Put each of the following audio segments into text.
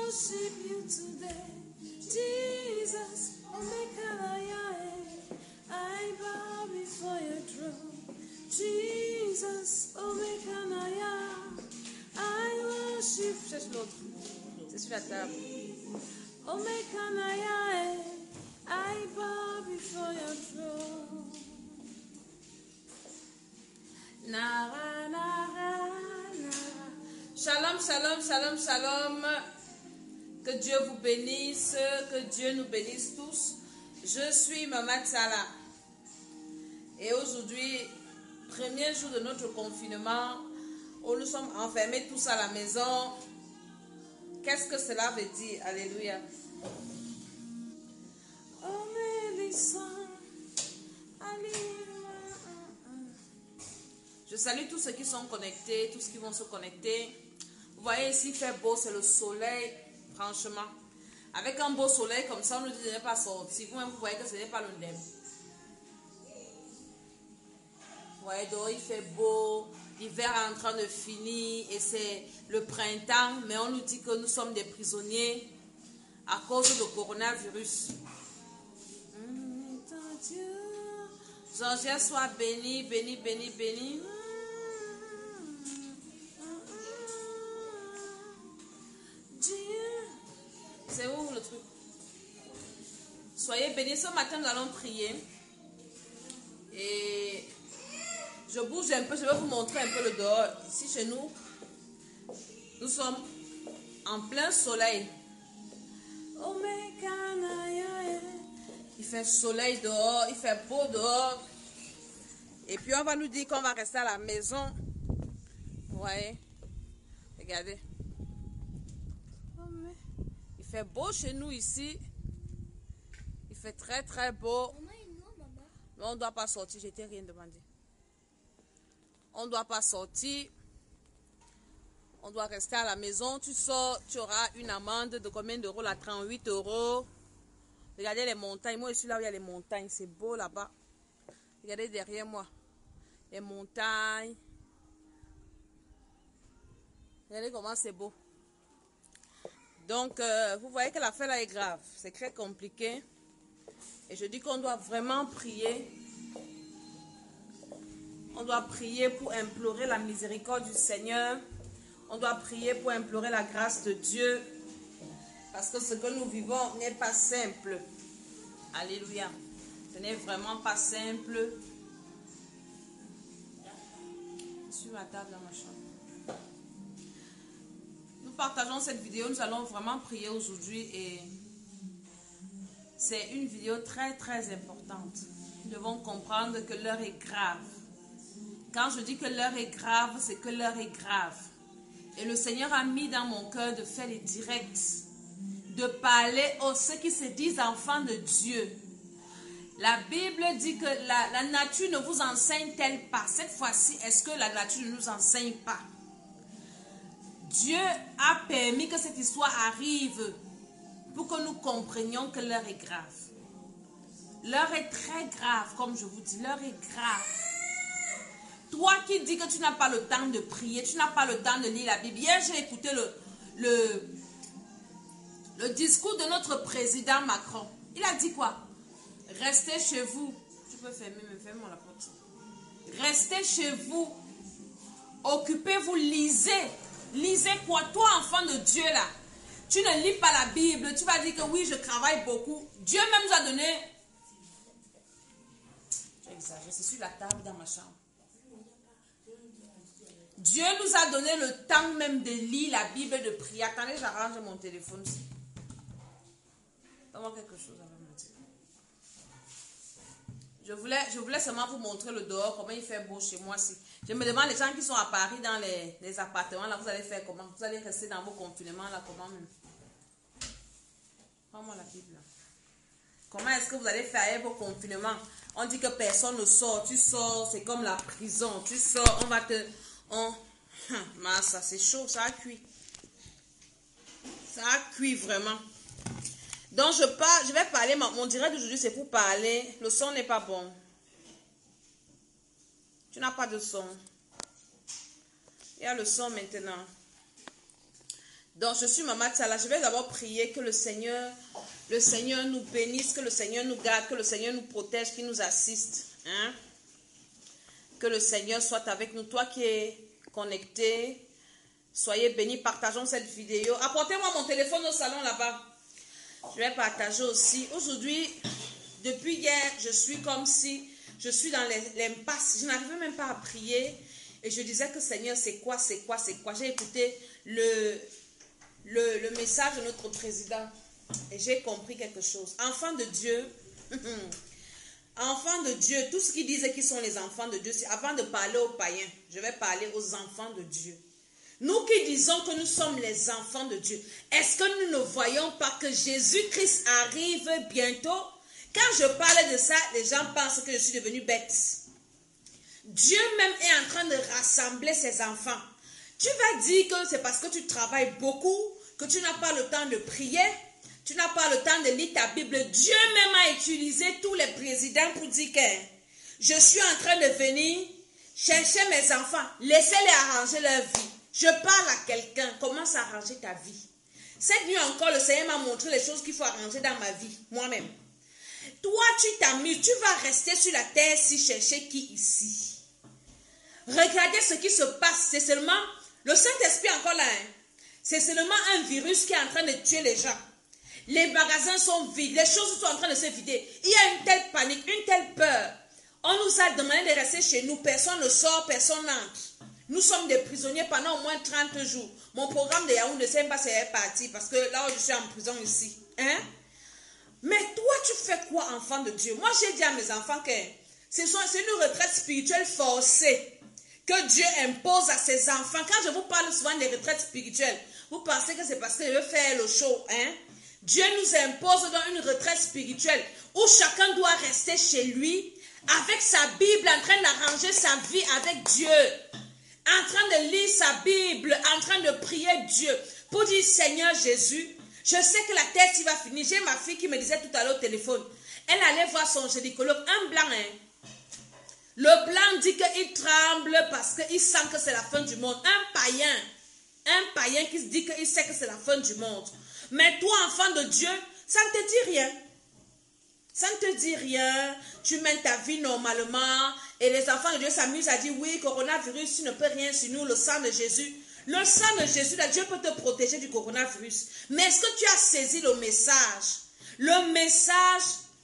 worship you today. Jesus, I bow before your throne. Jesus, I worship. Cherche l'autre. C'est sur la table. I bow before your throne. Nara, nara, nara. Shalom, shalom, shalom, shalom. Que Dieu vous bénisse, que Dieu nous bénisse tous. Je suis Maman Tsala. Et aujourd'hui, premier jour de notre confinement, où nous sommes enfermés tous à la maison. Qu'est-ce que cela veut dire? Alléluia. Je salue tous ceux qui sont connectés, tous qui vont se connecter. Vous voyez ici, il fait beau, c'est le soleil, franchement. Avec un beau soleil comme ça, on ne dit de ne pas sortir. Vous-même, vous voyez que ce n'est pas le ndem. Vous voyez, donc il fait beau, l'hiver est en train de finir et c'est le printemps, mais on nous dit que nous sommes des prisonniers à cause du coronavirus. Jean-Pierre soit béni, béni, béni, béni. C'est où le truc? Soyez bénis. Ce matin, nous allons prier. Et je bouge un peu. Je vais vous montrer un peu le dehors. Ici, chez nous, nous sommes en plein soleil. Il fait soleil dehors. Il fait beau dehors. Et puis, on va nous dire qu'on va rester à la maison. Vous voyez? Regardez. Il fait beau chez nous ici. Il fait très très beau. Mais on ne doit pas sortir. Je t'ai rien demandé. On ne doit pas sortir. On doit rester à la maison. Tu sors, tu auras une amende de combien d'euros là? 38 euros. Regardez les montagnes. Moi je suis là où il y a les montagnes. C'est beau là-bas. Regardez derrière moi. Les montagnes. Regardez comment c'est beau. Donc, vous voyez que l'affaire là est grave. C'est très compliqué. Et je dis qu'on doit vraiment prier. On doit prier pour implorer la miséricorde du Seigneur. On doit prier pour implorer la grâce de Dieu. Parce que ce que nous vivons n'est pas simple. Alléluia. Ce n'est vraiment pas simple. Sur la table dans ma chambre. Nous partageons cette vidéo, nous allons vraiment prier aujourd'hui et c'est une vidéo très très importante. Nous devons comprendre que l'heure est grave. Quand je dis que l'heure est grave, c'est que l'heure est grave. Et le Seigneur a mis dans mon cœur de faire les directs, de parler aux ceux qui se disent enfants de Dieu. La Bible dit que la nature ne vous enseigne-t-elle pas? Cette fois-ci, est-ce que la nature ne nous enseigne pas? Dieu a permis que cette histoire arrive pour que nous comprenions que l'heure est grave. L'heure est très grave, comme je vous dis, l'heure est grave. Toi qui dis que tu n'as pas le temps de prier, tu n'as pas le temps de lire la Bible. Hier, j'ai écouté le discours de notre président Macron. Il a dit quoi? Restez chez vous. Tu peux fermer la porte. Restez chez vous. Occupez-vous, lisez. Lisez quoi? Toi, enfant de Dieu, là, tu ne lis pas la Bible. Tu vas dire que oui, je travaille beaucoup. Dieu même nous a donné... J'exagère, c'est sur la table dans ma chambre. Dieu nous a donné le temps même de lire la Bible, de prier. Attendez, j'arrange mon téléphone ici. Donne-moi quelque chose avant de me dire. Je voulais seulement vous montrer le dehors, comment il fait beau chez moi. Je me demande, les gens qui sont à Paris dans les appartements, là, vous allez faire comment? Vous allez rester dans vos confinements, là, comment même? Prends-moi la Bible, là. Comment est-ce que vous allez faire vos confinements? On dit que personne ne sort. Tu sors, c'est comme la prison. Tu sors, on va te... Ça, c'est chaud, ça a cuit. Ça a cuit vraiment. Donc, je vais parler, mon direct d'aujourd'hui, c'est pour parler. Le son n'est pas bon. Tu n'as pas de son. Il y a le son maintenant. Donc, je suis Maman Tsala. Je vais d'abord prier que le Seigneur nous bénisse, que le Seigneur nous garde, que le Seigneur nous protège, qu'il nous assiste. Hein? Que le Seigneur soit avec nous. Toi qui es connecté, soyez bénis. Partageons cette vidéo. Apportez-moi mon téléphone au salon là-bas. Je vais partager aussi. Aujourd'hui, depuis hier, je suis comme si je suis dans l'impasse. Je n'arrivais même pas à prier. Et je disais que Seigneur, c'est quoi? J'ai écouté le message de notre président. Et j'ai compris quelque chose. Enfants de Dieu, enfants de Dieu, tout ce qu'ils disent qu'ils sont les enfants de Dieu, c'est avant de parler aux païens, je vais parler aux enfants de Dieu. Nous qui disons que nous sommes les enfants de Dieu, est-ce que nous ne voyons pas que Jésus-Christ arrive bientôt? Quand je parle de ça, les gens pensent que je suis devenue bête. Dieu même est en train de rassembler ses enfants. Tu vas dire que c'est parce que tu travailles beaucoup, que tu n'as pas le temps de prier, tu n'as pas le temps de lire ta Bible. Dieu même a utilisé tous les présidents pour dire que je suis en train de venir chercher mes enfants. Laissez-les arranger leur vie. Je parle à quelqu'un. Commence à arranger ta vie. Cette nuit encore, le Seigneur m'a montré les choses qu'il faut arranger dans ma vie, moi-même. Toi, tu t'amuses. Tu vas rester sur la terre si chercher qui ici? Regardez ce qui se passe. C'est seulement le Saint-Esprit encore là. Hein? C'est seulement un virus qui est en train de tuer les gens. Les magasins sont vides, les choses sont en train de se vider. Il y a une telle panique, une telle peur. On nous a demandé de rester chez nous. Personne ne sort, personne n'entre. Nous sommes des prisonniers pendant au moins 30 jours. Mon programme de Yahoo ne sait pas si elle est parti parce que là où je suis en prison ici. Hein? Mais toi, tu fais quoi, enfant de Dieu? Moi, j'ai dit à mes enfants que c'est une retraite spirituelle forcée que Dieu impose à ses enfants. Quand je vous parle souvent des retraites spirituelles, vous pensez que c'est parce que je veux faire le show, hein? Dieu nous impose dans une retraite spirituelle où chacun doit rester chez lui avec sa Bible, en train d'arranger sa vie avec Dieu, en train de lire sa Bible, en train de prier Dieu pour dire Seigneur Jésus, je sais que la tête il va finir. J'ai ma fille qui me disait tout à l'heure au téléphone, elle allait voir son gynécologue, un blanc, hein. Le blanc dit qu'il tremble parce qu'il sent que c'est la fin du monde. Un païen qui se dit qu'il sait que c'est la fin du monde. Mais toi, enfant de Dieu, ça ne te dit rien. Ça ne te dit rien. Tu mènes ta vie normalement. Et les enfants de Dieu s'amusent à dire, oui, coronavirus, tu ne peux rien sur nous, le sang de Jésus. Le sang de Jésus, là, Dieu peut te protéger du coronavirus. Mais est-ce que tu as saisi le message? Le message...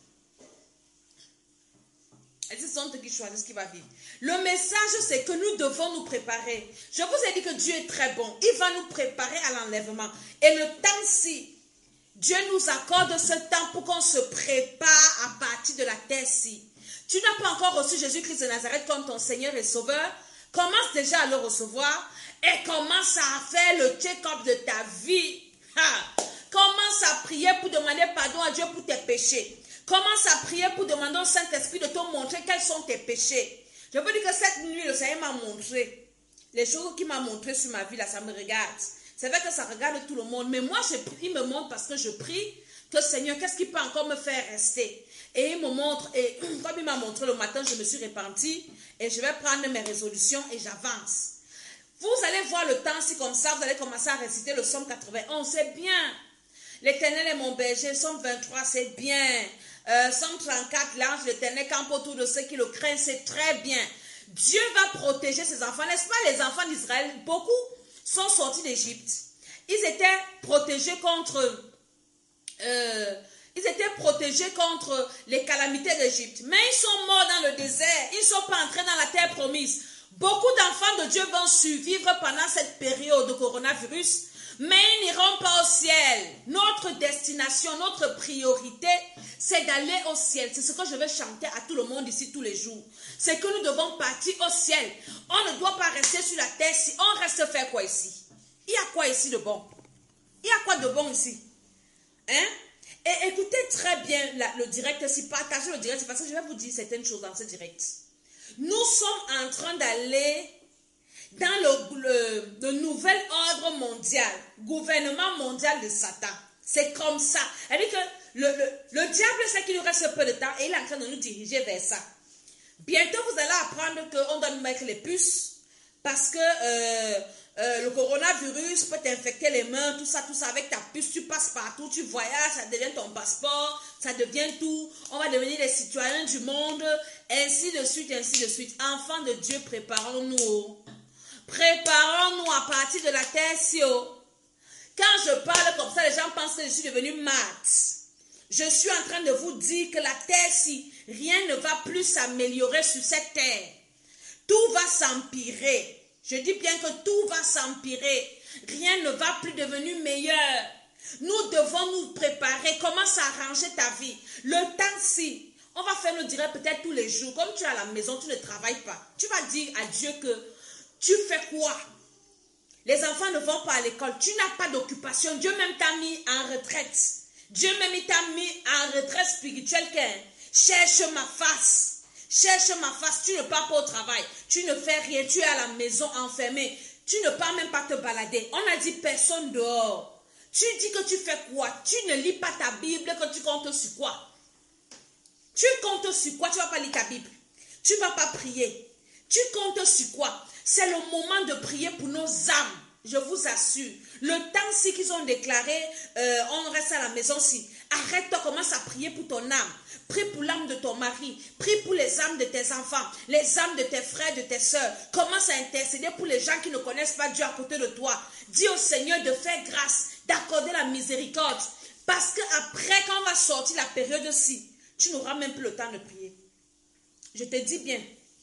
Et ce sont eux qui choisissent ce qui va vivre. Le message, c'est que nous devons nous préparer. Je vous ai dit que Dieu est très bon. Il va nous préparer à l'enlèvement. Et le temps-ci, Dieu nous accorde ce temps pour qu'on se prépare à partir de la terre-ci. Tu n'as pas encore reçu Jésus-Christ de Nazareth comme ton Seigneur et Sauveur. Commence déjà à le recevoir et commence à faire le check-up de ta vie. Commence à prier pour demander pardon à Dieu pour tes péchés. Commence à prier pour demander au Saint-Esprit de te montrer quels sont tes péchés. Je peux dire que cette nuit, le Seigneur m'a montré les choses qu'il m'a montré sur ma vie, là, ça me regarde. C'est vrai que ça regarde tout le monde, mais moi, il me montre parce que je prie que Seigneur, qu'est-ce qui peut encore me faire rester? Et il me montre, et comme il m'a montré le matin, je me suis repentie et je vais prendre mes résolutions et j'avance. Vous allez voir le temps, si comme ça, vous allez commencer à réciter le psaume 91, c'est bien. L'Éternel est mon berger, psaume 23, c'est bien. Psaume 34, l'ange de l'Éternel campe autour de ceux qui le craignent, c'est très bien. Dieu va protéger ses enfants, n'est-ce pas? Les enfants d'Israël, beaucoup sont sortis d'Égypte. Ils étaient protégés contre les calamités d'Égypte. Mais ils sont morts dans le désert. Ils ne sont pas entrés dans la terre promise. Beaucoup d'enfants de Dieu vont survivre pendant cette période de coronavirus. Mais ils n'iront pas au ciel. Notre destination, notre priorité, c'est d'aller au ciel. C'est ce que je vais chanter à tout le monde ici tous les jours. C'est que nous devons partir au ciel. On ne doit pas rester sur la terre. Si on reste faire quoi ici? Il y a quoi ici de bon? Il y a quoi de bon ici? Hein? Et écoutez très bien le direct. Si partagez le direct, parce que je vais vous dire certaines choses dans ce direct. Nous sommes en train d'aller dans le nouvel ordre mondial, gouvernement mondial de Satan. C'est comme ça. C'est-à-dire que le diable sait qu'il nous reste peu de temps et il est en train de nous diriger vers ça. Bientôt, vous allez apprendre qu'on doit nous mettre les puces parce que le coronavirus peut t'infecter les mains, tout ça, avec ta puce, tu passes partout, tu voyages, ça devient ton passeport, ça devient tout, on va devenir les citoyens du monde, ainsi de suite, ainsi de suite. Enfants de Dieu, préparons-nous. Préparons-nous à partir de la terre, si quand je parle comme ça, les gens pensent que je suis devenue mate. Je suis en train de vous dire que la terre, si rien ne va plus s'améliorer sur cette terre, tout va s'empirer. Je dis bien que tout va s'empirer. Rien ne va plus devenir meilleur. Nous devons nous préparer. Commence à arranger ta vie. Le temps-ci, on va faire nos directs peut-être tous les jours. Comme tu es à la maison, tu ne travailles pas. Tu vas dire à Dieu que tu fais quoi? Les enfants ne vont pas à l'école. Tu n'as pas d'occupation. Dieu même t'a mis en retraite. Dieu même t'a mis en retraite spirituelle. Cherche ma face. Cherche ma face, tu ne pars pas au travail, tu ne fais rien, tu es à la maison enfermé, tu ne pars même pas te balader. On a dit personne dehors. Tu dis que tu fais quoi? Tu ne lis pas ta Bible, que tu comptes sur quoi? Tu comptes sur quoi? Tu ne vas pas lire ta Bible. Tu ne vas pas prier. Tu comptes sur quoi? C'est le moment de prier pour nos âmes. Je vous assure. Le temps-ci qu'ils ont déclaré, on reste à la maison-ci. Arrête-toi, commence à prier pour ton âme. Prie pour l'âme de ton mari. Prie pour les âmes de tes enfants. Les âmes de tes frères, de tes soeurs. Commence à intercéder pour les gens qui ne connaissent pas Dieu à côté de toi. Dis au Seigneur de faire grâce, d'accorder la miséricorde. Parce qu'après, quand on va sortir la période-ci, tu n'auras même plus le temps de prier. Je te dis bien.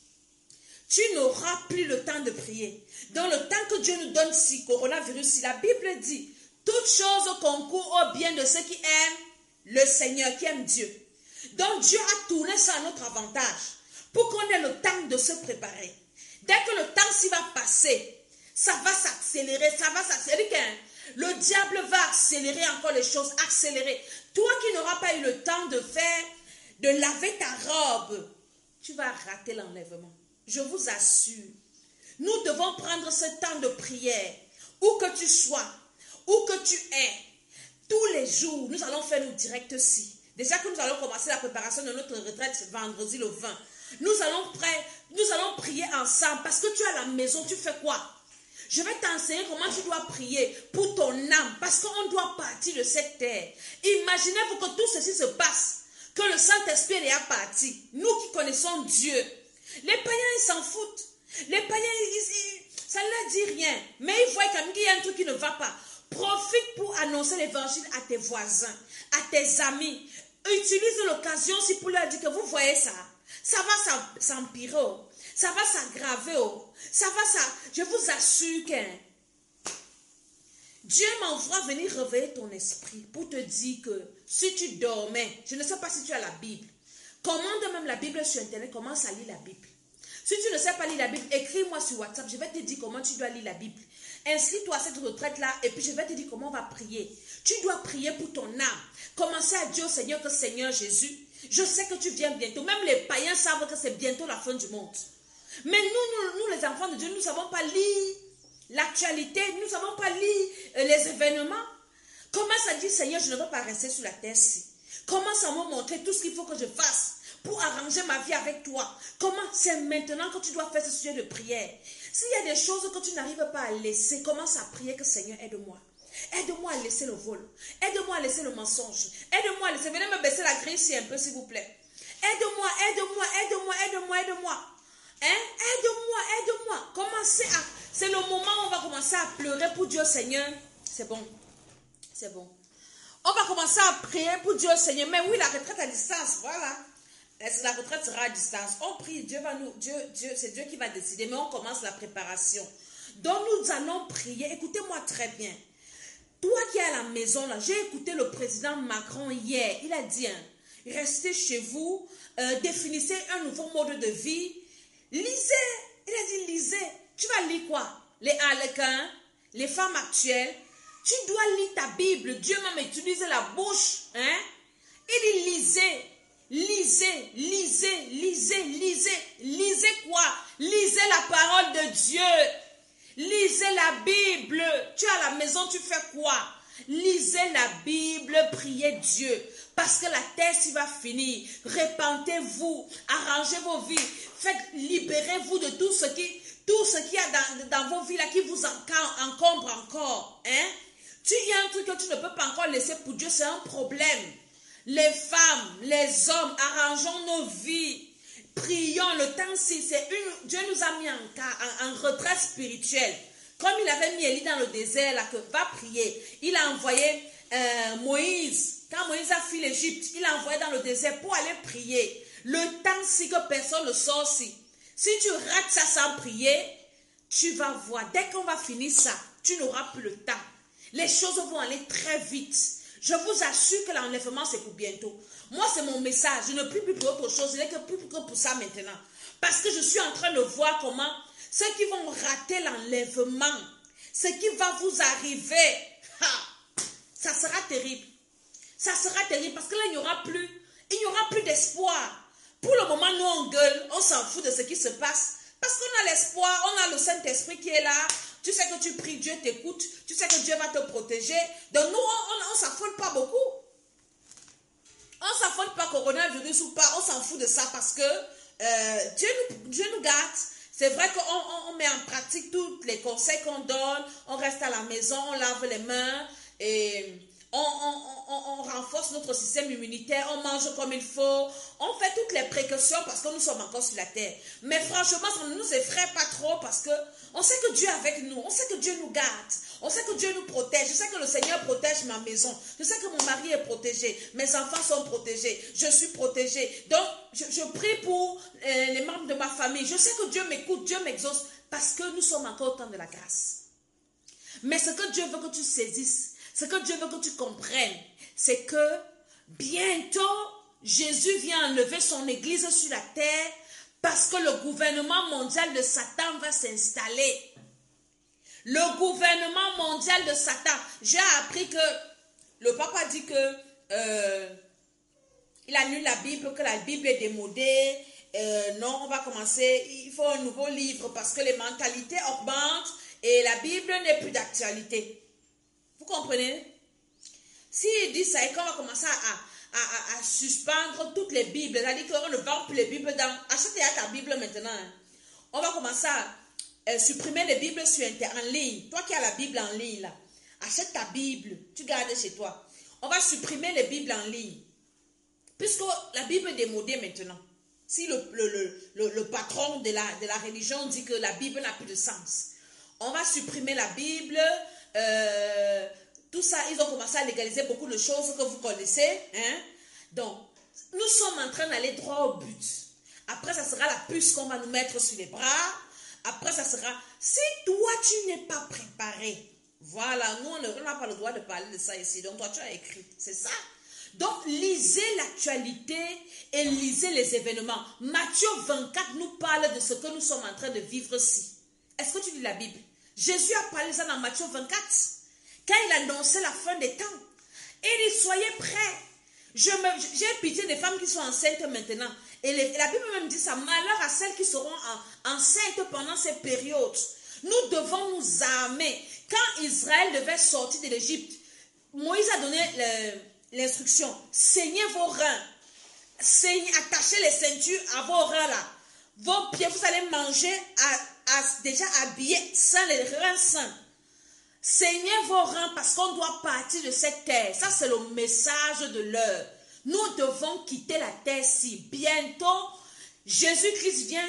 Tu n'auras plus le temps de prier. Dans le temps que Dieu nous donne, si coronavirus, si la Bible dit, toutes choses concourent au bien de ceux qui aiment le Seigneur, qui aiment Dieu. Donc Dieu a tourné ça à notre avantage pour qu'on ait le temps de se préparer. Dès que le temps s'y va passer, ça va s'accélérer, le diable va accélérer encore les choses, accélérer. Toi qui n'auras pas eu le temps de laver ta robe, tu vas rater l'enlèvement. Je vous assure, nous devons prendre ce temps de prière, où que tu sois, où que tu es, tous les jours, nous allons faire nos directs-ci. Déjà que nous allons commencer la préparation de notre retraite vendredi le 20. Nous allons prier ensemble parce que tu es à la maison, tu fais quoi? Je vais t'enseigner comment tu dois prier pour ton âme parce qu'on doit partir de cette terre. Imaginez-vous que tout ceci se passe, que le Saint-Esprit est parti. Nous qui connaissons Dieu, les païens ils s'en foutent. Les païens, ça ne leur dit rien. Mais ils voient quand même qu'il y a un truc qui ne va pas. Profite pour annoncer l'évangile à tes voisins, à tes amis. Utilise l'occasion aussi pour leur dire que vous voyez ça. Ça va s'empirer. Ça va s'aggraver. Je vous assure que Dieu m'envoie venir réveiller ton esprit pour te dire que si tu dormais, je ne sais pas si tu as la Bible, commande même la Bible sur Internet, commence à lire la Bible. Si tu ne sais pas lire la Bible, écris-moi sur WhatsApp, je vais te dire comment tu dois lire la Bible. Inscris-toi à cette retraite-là et puis je vais te dire comment on va prier. Tu dois prier pour ton âme. Commencez à dire au Seigneur que Seigneur Jésus, je sais que tu viens bientôt. Même les païens savent que c'est bientôt la fin du monde. Mais nous les enfants de Dieu, nous ne savons pas lire l'actualité, nous ne savons pas lire les événements. Commence à dire Seigneur, je ne veux pas rester sur la terre-ci. Commence à me montrer tout ce qu'il faut que je fasse pour arranger ma vie avec toi. Comment? C'est maintenant que tu dois faire ce sujet de prière. S'il y a des choses que tu n'arrives pas à laisser, commence à prier que Seigneur, aide-moi. Aide-moi à laisser le vol. Aide-moi à laisser le mensonge. Aide-moi à laisser. Venez me baisser la grille ici un peu, s'il vous plaît. Aide-moi, aide-moi, aide-moi, aide-moi, aide-moi. Hein? Aide-moi, aide-moi. Commencez à... C'est le moment où on va commencer à pleurer pour Dieu, Seigneur. C'est bon. C'est bon. On va commencer à prier pour Dieu, Seigneur. Mais oui, la retraite à distance, voilà. La retraite sera à distance. On prie, Dieu va nous... c'est Dieu qui va décider, mais on commence la préparation. Donc nous allons prier. Écoutez-moi très bien. Toi qui es à la maison, là, j'ai écouté le président Macron hier. Il a dit, restez chez vous, définissez un nouveau mode de vie. Lisez. Il a dit, lisez. Tu vas lire quoi? Les harlequins, les femmes actuelles. Tu dois lire ta Bible. Dieu m'a utilisé la bouche. Hein? Il dit, lisez. Lisez, lisez, lisez, lisez. Lisez quoi? Lisez la parole de Dieu. Lisez la Bible. Tu es à la maison, tu fais quoi? Lisez la Bible, priez Dieu. Parce que la terre s'y va finir. Répentez-vous, arrangez vos vies. Libérez-vous de tout ce qui... tout ce qu'il y a dans vos vies là qui vous encombre encore, hein? Il y a un truc que tu ne peux pas encore laisser pour Dieu, c'est un problème. Les femmes, les hommes, arrangeons nos vies. Prions, le temps-ci, Dieu nous a mis en retraite spirituelle. Comme il avait mis Élie dans le désert, là, que va prier. Il a envoyé Moïse. Quand Moïse a fui l'Égypte, il l'a envoyé dans le désert pour aller prier. Le temps-ci que personne ne sort, si tu rates ça sans prier, tu vas voir. Dès qu'on va finir ça, tu n'auras plus le temps. Les choses vont aller très vite. Je vous assure que l'enlèvement, c'est pour bientôt. Moi, c'est mon message. Je ne prie plus pour autre chose. Je n'ai que plus que pour ça maintenant. Parce que je suis en train de voir comment ceux qui vont rater l'enlèvement, ce qui va vous arriver, ça sera terrible. Ça sera terrible parce que là, il n'y aura plus d'espoir. Pour le moment, nous, on gueule, on s'en fout de ce qui se passe. Parce qu'on a l'espoir, on a le Saint-Esprit qui est là. Tu sais que tu pries, Dieu t'écoute. Tu sais que Dieu va te protéger. Donc nous, on ne s'affole pas beaucoup. On ne s'affole pas coronavirus ou pas. On s'en fout de ça parce que Dieu nous garde. C'est vrai qu'on met en pratique tous les conseils qu'on donne. On reste à la maison, on lave les mains et on renforce notre système immunitaire, on mange comme il faut, on fait toutes les précautions parce que nous sommes encore sur la terre. Mais franchement, ça ne nous effraie pas trop parce que on sait que Dieu est avec nous, on sait que Dieu nous garde, on sait que Dieu nous protège. Je sais que le Seigneur protège ma maison, je sais que mon mari est protégé, mes enfants sont protégés, je suis protégée. Donc, je prie pour les membres de ma famille. Je sais que Dieu m'écoute, Dieu m'exauce parce que nous sommes encore au temps de la grâce. Mais ce que Dieu veut que tu saisisses, ce que Dieu veut que tu comprennes, c'est que bientôt, Jésus vient enlever son église sur la terre parce que le gouvernement mondial de Satan va s'installer. Le gouvernement mondial de Satan. J'ai appris que le pape a dit que il annule la Bible, que la Bible est démodée. Non, on va commencer, il faut un nouveau livre parce que les mentalités augmentent et la Bible n'est plus d'actualité. Vous comprenez? S'il dit ça et qu'on va commencer à suspendre toutes les Bibles, c'est-à-dire qu'on ne vend plus les Bibles dans... Achète ta Bible maintenant. Hein. On va commencer à supprimer les Bibles en ligne. Toi qui as la Bible en ligne, là, achète ta Bible, tu gardes chez toi. On va supprimer les Bibles en ligne. Puisque la Bible est démodée maintenant. Si le patron de la religion dit que la Bible n'a plus de sens, on va supprimer la Bible... tout ça, ils ont commencé à légaliser beaucoup de choses que vous connaissez. Hein? Donc, nous sommes en train d'aller droit au but. Après, ça sera la puce qu'on va nous mettre sur les bras. Après, ça sera... Si toi, tu n'es pas préparé, voilà, nous, on n'a pas le droit de parler de ça ici. Donc, toi, tu as écrit. C'est ça. Donc, lisez l'actualité et lisez les événements. Matthieu 24 nous parle de ce que nous sommes en train de vivre ici. Est-ce que tu lis la Bible? Jésus a parlé ça dans Matthieu 24. Quand il annonçait la fin des temps. Il dit, soyez prêts. J'ai pitié des femmes qui sont enceintes maintenant. Et la Bible même dit ça. Malheur à celles qui seront enceintes pendant ces périodes. Nous devons nous armer. Quand Israël devait sortir de l'Égypte, Moïse a donné l'instruction. Saignez vos reins. Attachez les ceintures à vos reins là. Vos pieds, vous allez manger déjà habillés, sans les reins sains. Saignez vos reins parce qu'on doit partir de cette terre. Ça, c'est le message de l'heure. Nous devons quitter la terre-ci. Bientôt, Jésus-Christ vient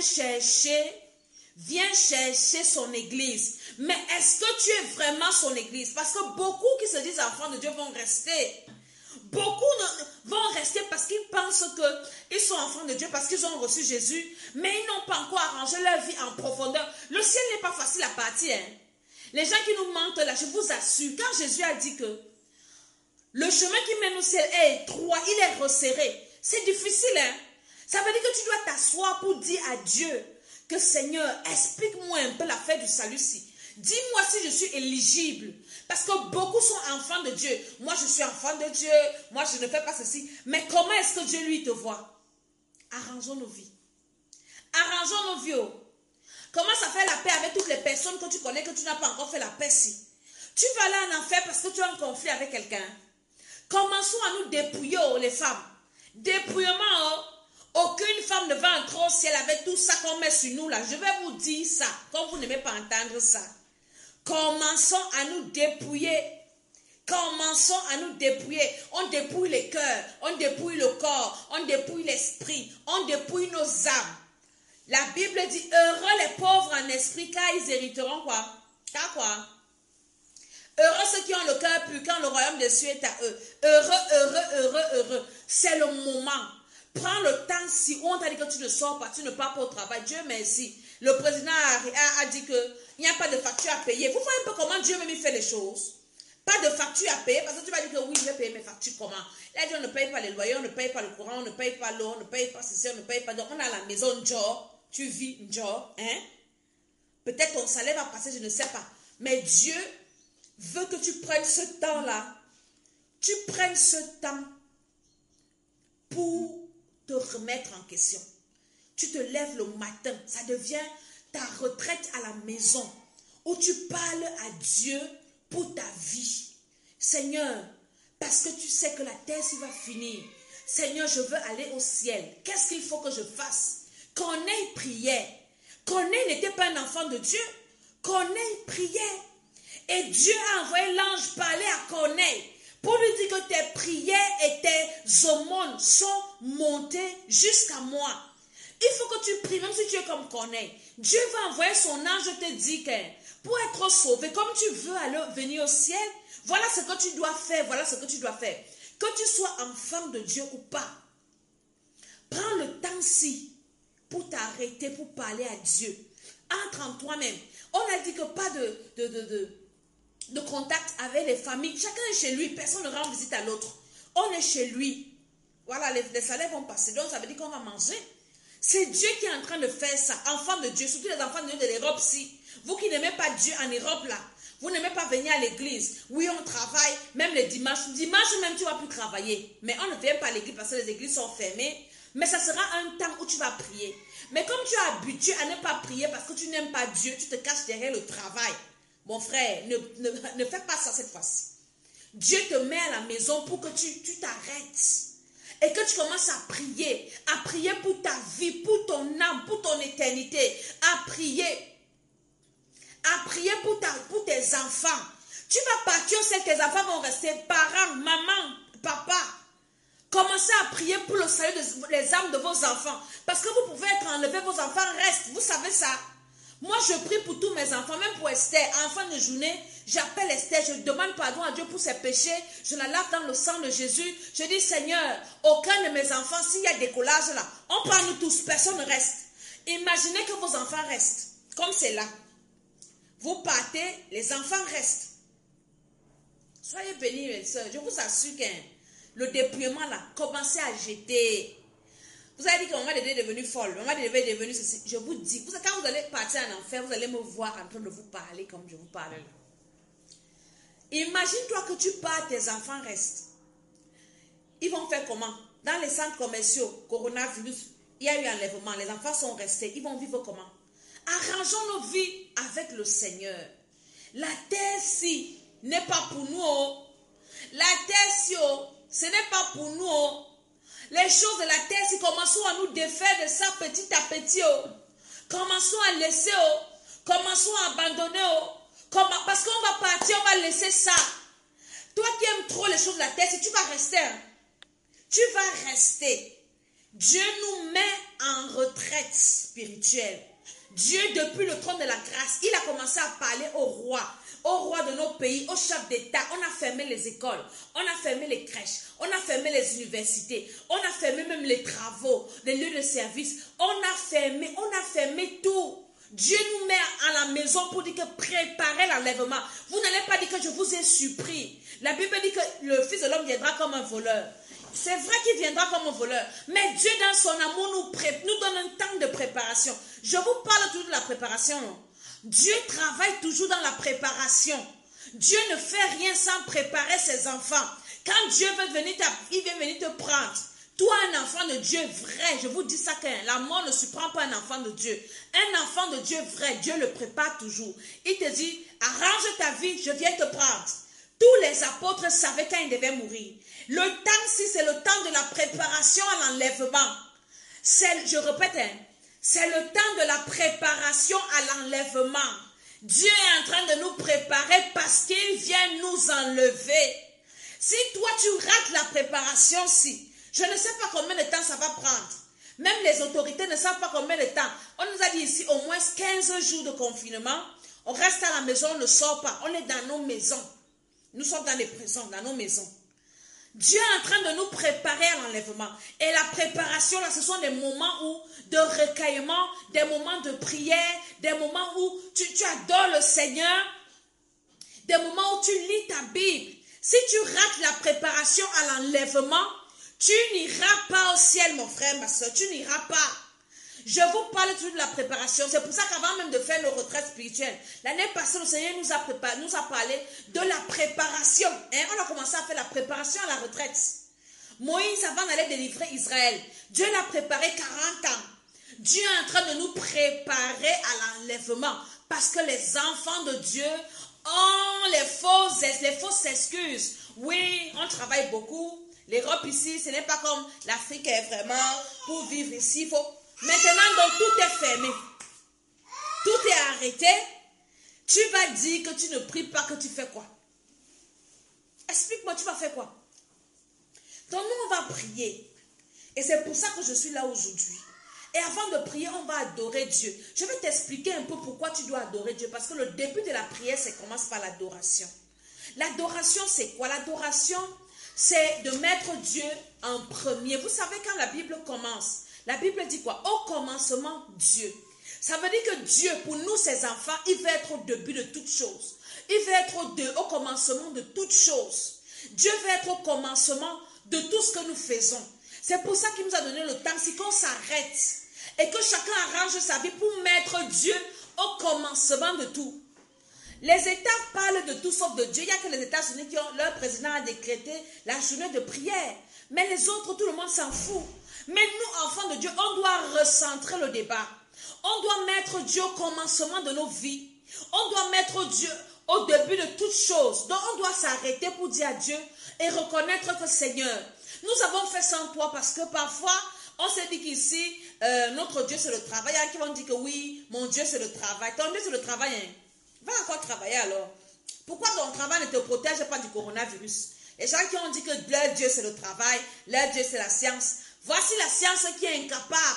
chercher son église. Mais est-ce que tu es vraiment son église? Parce que beaucoup qui se disent enfants de Dieu vont rester. Beaucoup vont rester parce qu'ils pensent qu'ils sont enfants de Dieu, parce qu'ils ont reçu Jésus, mais ils n'ont pas encore arrangé leur vie en profondeur. Le ciel n'est pas facile à partir. Hein? Les gens qui nous mentent là, je vous assure, quand Jésus a dit que le chemin qui mène au ciel est étroit, il est resserré, c'est difficile. Hein? Ça veut dire que tu dois t'asseoir pour dire à Dieu que Seigneur, explique-moi un peu l'affaire du salut-ci. Dis-moi si je suis éligible. Parce que beaucoup sont enfants de Dieu. Moi, je suis enfant de Dieu. Moi, je ne fais pas ceci. Mais comment est-ce que Dieu, lui, te voit? Arrangeons nos vies. Arrangeons nos vies. Commence à faire la paix avec toutes les personnes que tu connais, que tu n'as pas encore fait la paix si. Tu vas aller en enfer parce que tu as un conflit avec quelqu'un. Commençons à nous dépouiller, les femmes. Dépouillement, Aucune femme ne va entrer au ciel avec tout ça qu'on met sur nous là. Je vais vous dire ça, comme vous n'aimez pas entendre ça. Commençons à nous dépouiller. Commençons à nous dépouiller. On dépouille les cœurs, on dépouille le corps, on dépouille l'esprit, on dépouille nos âmes. La Bible dit, heureux les pauvres en esprit, car ils hériteront quoi? Car quoi? Heureux ceux qui ont le cœur pur, quand le royaume des cieux est à eux. Heureux, heureux, heureux, heureux. C'est le moment. Prends le temps, si on t'a dit que tu ne sors pas, tu ne pars pas au travail. Dieu merci. Le président a dit qu'il n'y a pas de facture à payer. Vous voyez un peu comment Dieu même fait les choses. Pas de facture à payer, parce que tu vas dire que oui, je vais payer mes factures comment? Il a dit on ne paye pas les loyers, on ne paye pas le courant, on ne paye pas l'eau, on ne paye pas ceci, on ne paye pas. Donc on a la maison Njor, tu vis Njor, hein? Peut-être ton salaire va passer, je ne sais pas. Mais Dieu veut que tu prennes ce temps-là. Tu prennes ce temps pour te remettre en question. Tu te lèves le matin, ça devient ta retraite à la maison, où tu parles à Dieu pour ta vie. Seigneur, parce que tu sais que la terre s'y va finir. Seigneur, je veux aller au ciel. Qu'est-ce qu'il faut que je fasse? Corneille priait. Corneille n'était pas un enfant de Dieu. Corneille priait. Et Dieu a envoyé l'ange parler à Corneille pour lui dire que tes prières et tes aumônes sont montées jusqu'à moi. Il faut que tu pries, même si tu es comme Corneille. Dieu va envoyer son ange te dire que pour être sauvé, comme tu veux aller venir au ciel, voilà ce que tu dois faire, voilà ce que tu dois faire. Que tu sois enfant de Dieu ou pas, prends le temps-ci pour t'arrêter, pour parler à Dieu. Entre en toi-même. On a dit que pas de contact avec les familles. Chacun est chez lui, personne ne rend visite à l'autre. On est chez lui. Voilà, les salaires vont passer, donc ça veut dire qu'on va manger. C'est Dieu qui est en train de faire ça. Enfants de Dieu, surtout les enfants de Dieu de l'Europe, si. Vous qui n'aimez pas Dieu en Europe là, vous n'aimez pas venir à l'église. Oui, on travaille, même les dimanches. Dimanche même, tu vas plus travailler. Mais on ne vient pas à l'église parce que les églises sont fermées. Mais ça sera un temps où tu vas prier. Mais comme tu es habitué à ne pas prier parce que tu n'aimes pas Dieu, tu te caches derrière le travail. Mon frère, ne fais pas ça cette fois-ci. Dieu te met à la maison pour que tu t'arrêtes. Et que tu commences à prier pour ta vie, pour ton âme, pour ton éternité. À prier pour tes enfants. Tu vas partir, c'est que tes enfants vont rester parents, maman, papa. Commencez à prier pour le salut des âmes de vos enfants. Parce que vous pouvez être enlevé, vos enfants restent. Vous savez ça? Moi, je prie pour tous mes enfants, même pour Esther. En fin de journée, j'appelle Esther, je demande pardon à Dieu pour ses péchés. Je la lave dans le sang de Jésus. Je dis, Seigneur, aucun de mes enfants, s'il y a décollage là, on prend nous tous, personne ne reste. Imaginez que vos enfants restent, comme c'est là. Vous partez, les enfants restent. Soyez bénis, mes soeurs. Je vous assure que le dépouillement là, commencez à jeter. Vous avez dit que maman Dédé est devenue folle. Maman Dédé est devenue ceci. Je vous dis, quand vous allez partir en enfer, vous allez me voir en train de vous parler comme je vous parle là. Imagine-toi que tu pars, tes enfants restent. Ils vont faire comment? Dans les centres commerciaux, coronavirus, il y a eu enlèvement. Les enfants sont restés. Ils vont vivre comment? Arrangeons nos vies avec le Seigneur. La terre-ci n'est pas pour nous. La terre-ci, ce n'est pas pour nous. Les choses de la terre, si commençons à nous défaire de ça petit à petit. Commençons à laisser. Commençons à abandonner. Parce qu'on va partir, on va laisser ça. Toi qui aimes trop les choses de la terre, si tu vas rester. Tu vas rester. Dieu nous met en retraite spirituelle. Dieu, depuis le trône de la grâce, il a commencé à parler aux rois de nos pays, aux chefs d'État. On a fermé les écoles, on a fermé les crèches, on a fermé les universités, on a fermé même les travaux, les lieux de service. On a fermé tout. Dieu nous met à la maison pour dire que préparez l'enlèvement. Vous n'allez pas dire que je vous ai surpris. La Bible dit que le Fils de l'homme viendra comme un voleur. C'est vrai qu'il viendra comme un voleur. Mais Dieu, dans son amour, nous donne un temps de préparation. Je vous parle toujours de la préparation. Dieu travaille toujours dans la préparation. Dieu ne fait rien sans préparer ses enfants. Quand Dieu veut venir, il vient venir te prendre. Toi, un enfant de Dieu vrai, je vous dis ça, que la mort ne surprend pas un enfant de Dieu. Un enfant de Dieu vrai, Dieu le prépare toujours. Il te dit, arrange ta vie, je viens te prendre. Tous les apôtres savaient quand ils devaient mourir. Le temps-ci, c'est le temps de la préparation à l'enlèvement. je répète, hein, c'est le temps de la préparation à l'enlèvement. Dieu est en train de nous préparer parce qu'il vient nous enlever. Si toi tu rates la préparation, je ne sais pas combien de temps ça va prendre. Même les autorités ne savent pas combien de temps. On nous a dit ici au moins 15 jours de confinement. On reste à la maison, on ne sort pas. On est dans nos maisons. Nous sommes dans les prisons, dans nos maisons. Dieu est en train de nous préparer à l'enlèvement. Et la préparation, là, ce sont des moments de recueillement, des moments de prière, des moments où tu adores le Seigneur, des moments où tu lis ta Bible. Si tu rates la préparation à l'enlèvement, tu n'iras pas au ciel, mon frère, ma soeur, tu n'iras pas. Je vous parle toujours de la préparation. C'est pour ça qu'avant même de faire nos retraites spirituelles, l'année passée, le Seigneur nous a parlé de la préparation. Hein? On a commencé à faire la préparation à la retraite. Moïse, avant d'aller délivrer Israël, Dieu l'a préparé 40 ans. Dieu est en train de nous préparer à l'enlèvement parce que les enfants de Dieu ont les fausses excuses. Oui, on travaille beaucoup. L'Europe ici, ce n'est pas comme l'Afrique est vraiment pour vivre ici. Maintenant, donc, tout est fermé. Tout est arrêté. Tu vas dire que tu ne pries pas, que tu fais quoi? Explique-moi, tu vas faire quoi? Donc, nous, on va prier. Et c'est pour ça que je suis là aujourd'hui. Et avant de prier, on va adorer Dieu. Je vais t'expliquer un peu pourquoi tu dois adorer Dieu. Parce que le début de la prière, ça commence par l'adoration. L'adoration, c'est quoi? L'adoration, c'est de mettre Dieu en premier. Vous savez, quand la Bible commence, la Bible dit quoi? Au commencement, Dieu. Ça veut dire que Dieu, pour nous, ses enfants, il veut être au début de toutes choses. Il veut être au commencement de toutes choses. Dieu veut être au commencement de tout ce que nous faisons. C'est pour ça qu'il nous a donné le temps, si qu'on s'arrête et que chacun arrange sa vie pour mettre Dieu au commencement de tout. Les États parlent de tout sauf de Dieu. Il n'y a que les États-Unis qui ont, leur président a décrété la journée de prière. Mais les autres, tout le monde s'en fout. Mais nous, enfants de Dieu, on doit recentrer le débat. On doit mettre Dieu au commencement de nos vies. On doit mettre Dieu au début de toutes choses. Donc, on doit s'arrêter pour dire à Dieu et reconnaître que Seigneur, nous avons fait sans toi parce que parfois, on s'est dit qu'ici, notre Dieu, c'est le travail. Il y a qui vont dire que oui, mon Dieu, c'est le travail. Ton Dieu, c'est le travail. Hein? Va encore travailler alors. Pourquoi ton travail ne te protège pas du coronavirus? Les gens qui ont dit que leur Dieu, c'est le travail, leur Dieu, c'est la science. Voici la science qui est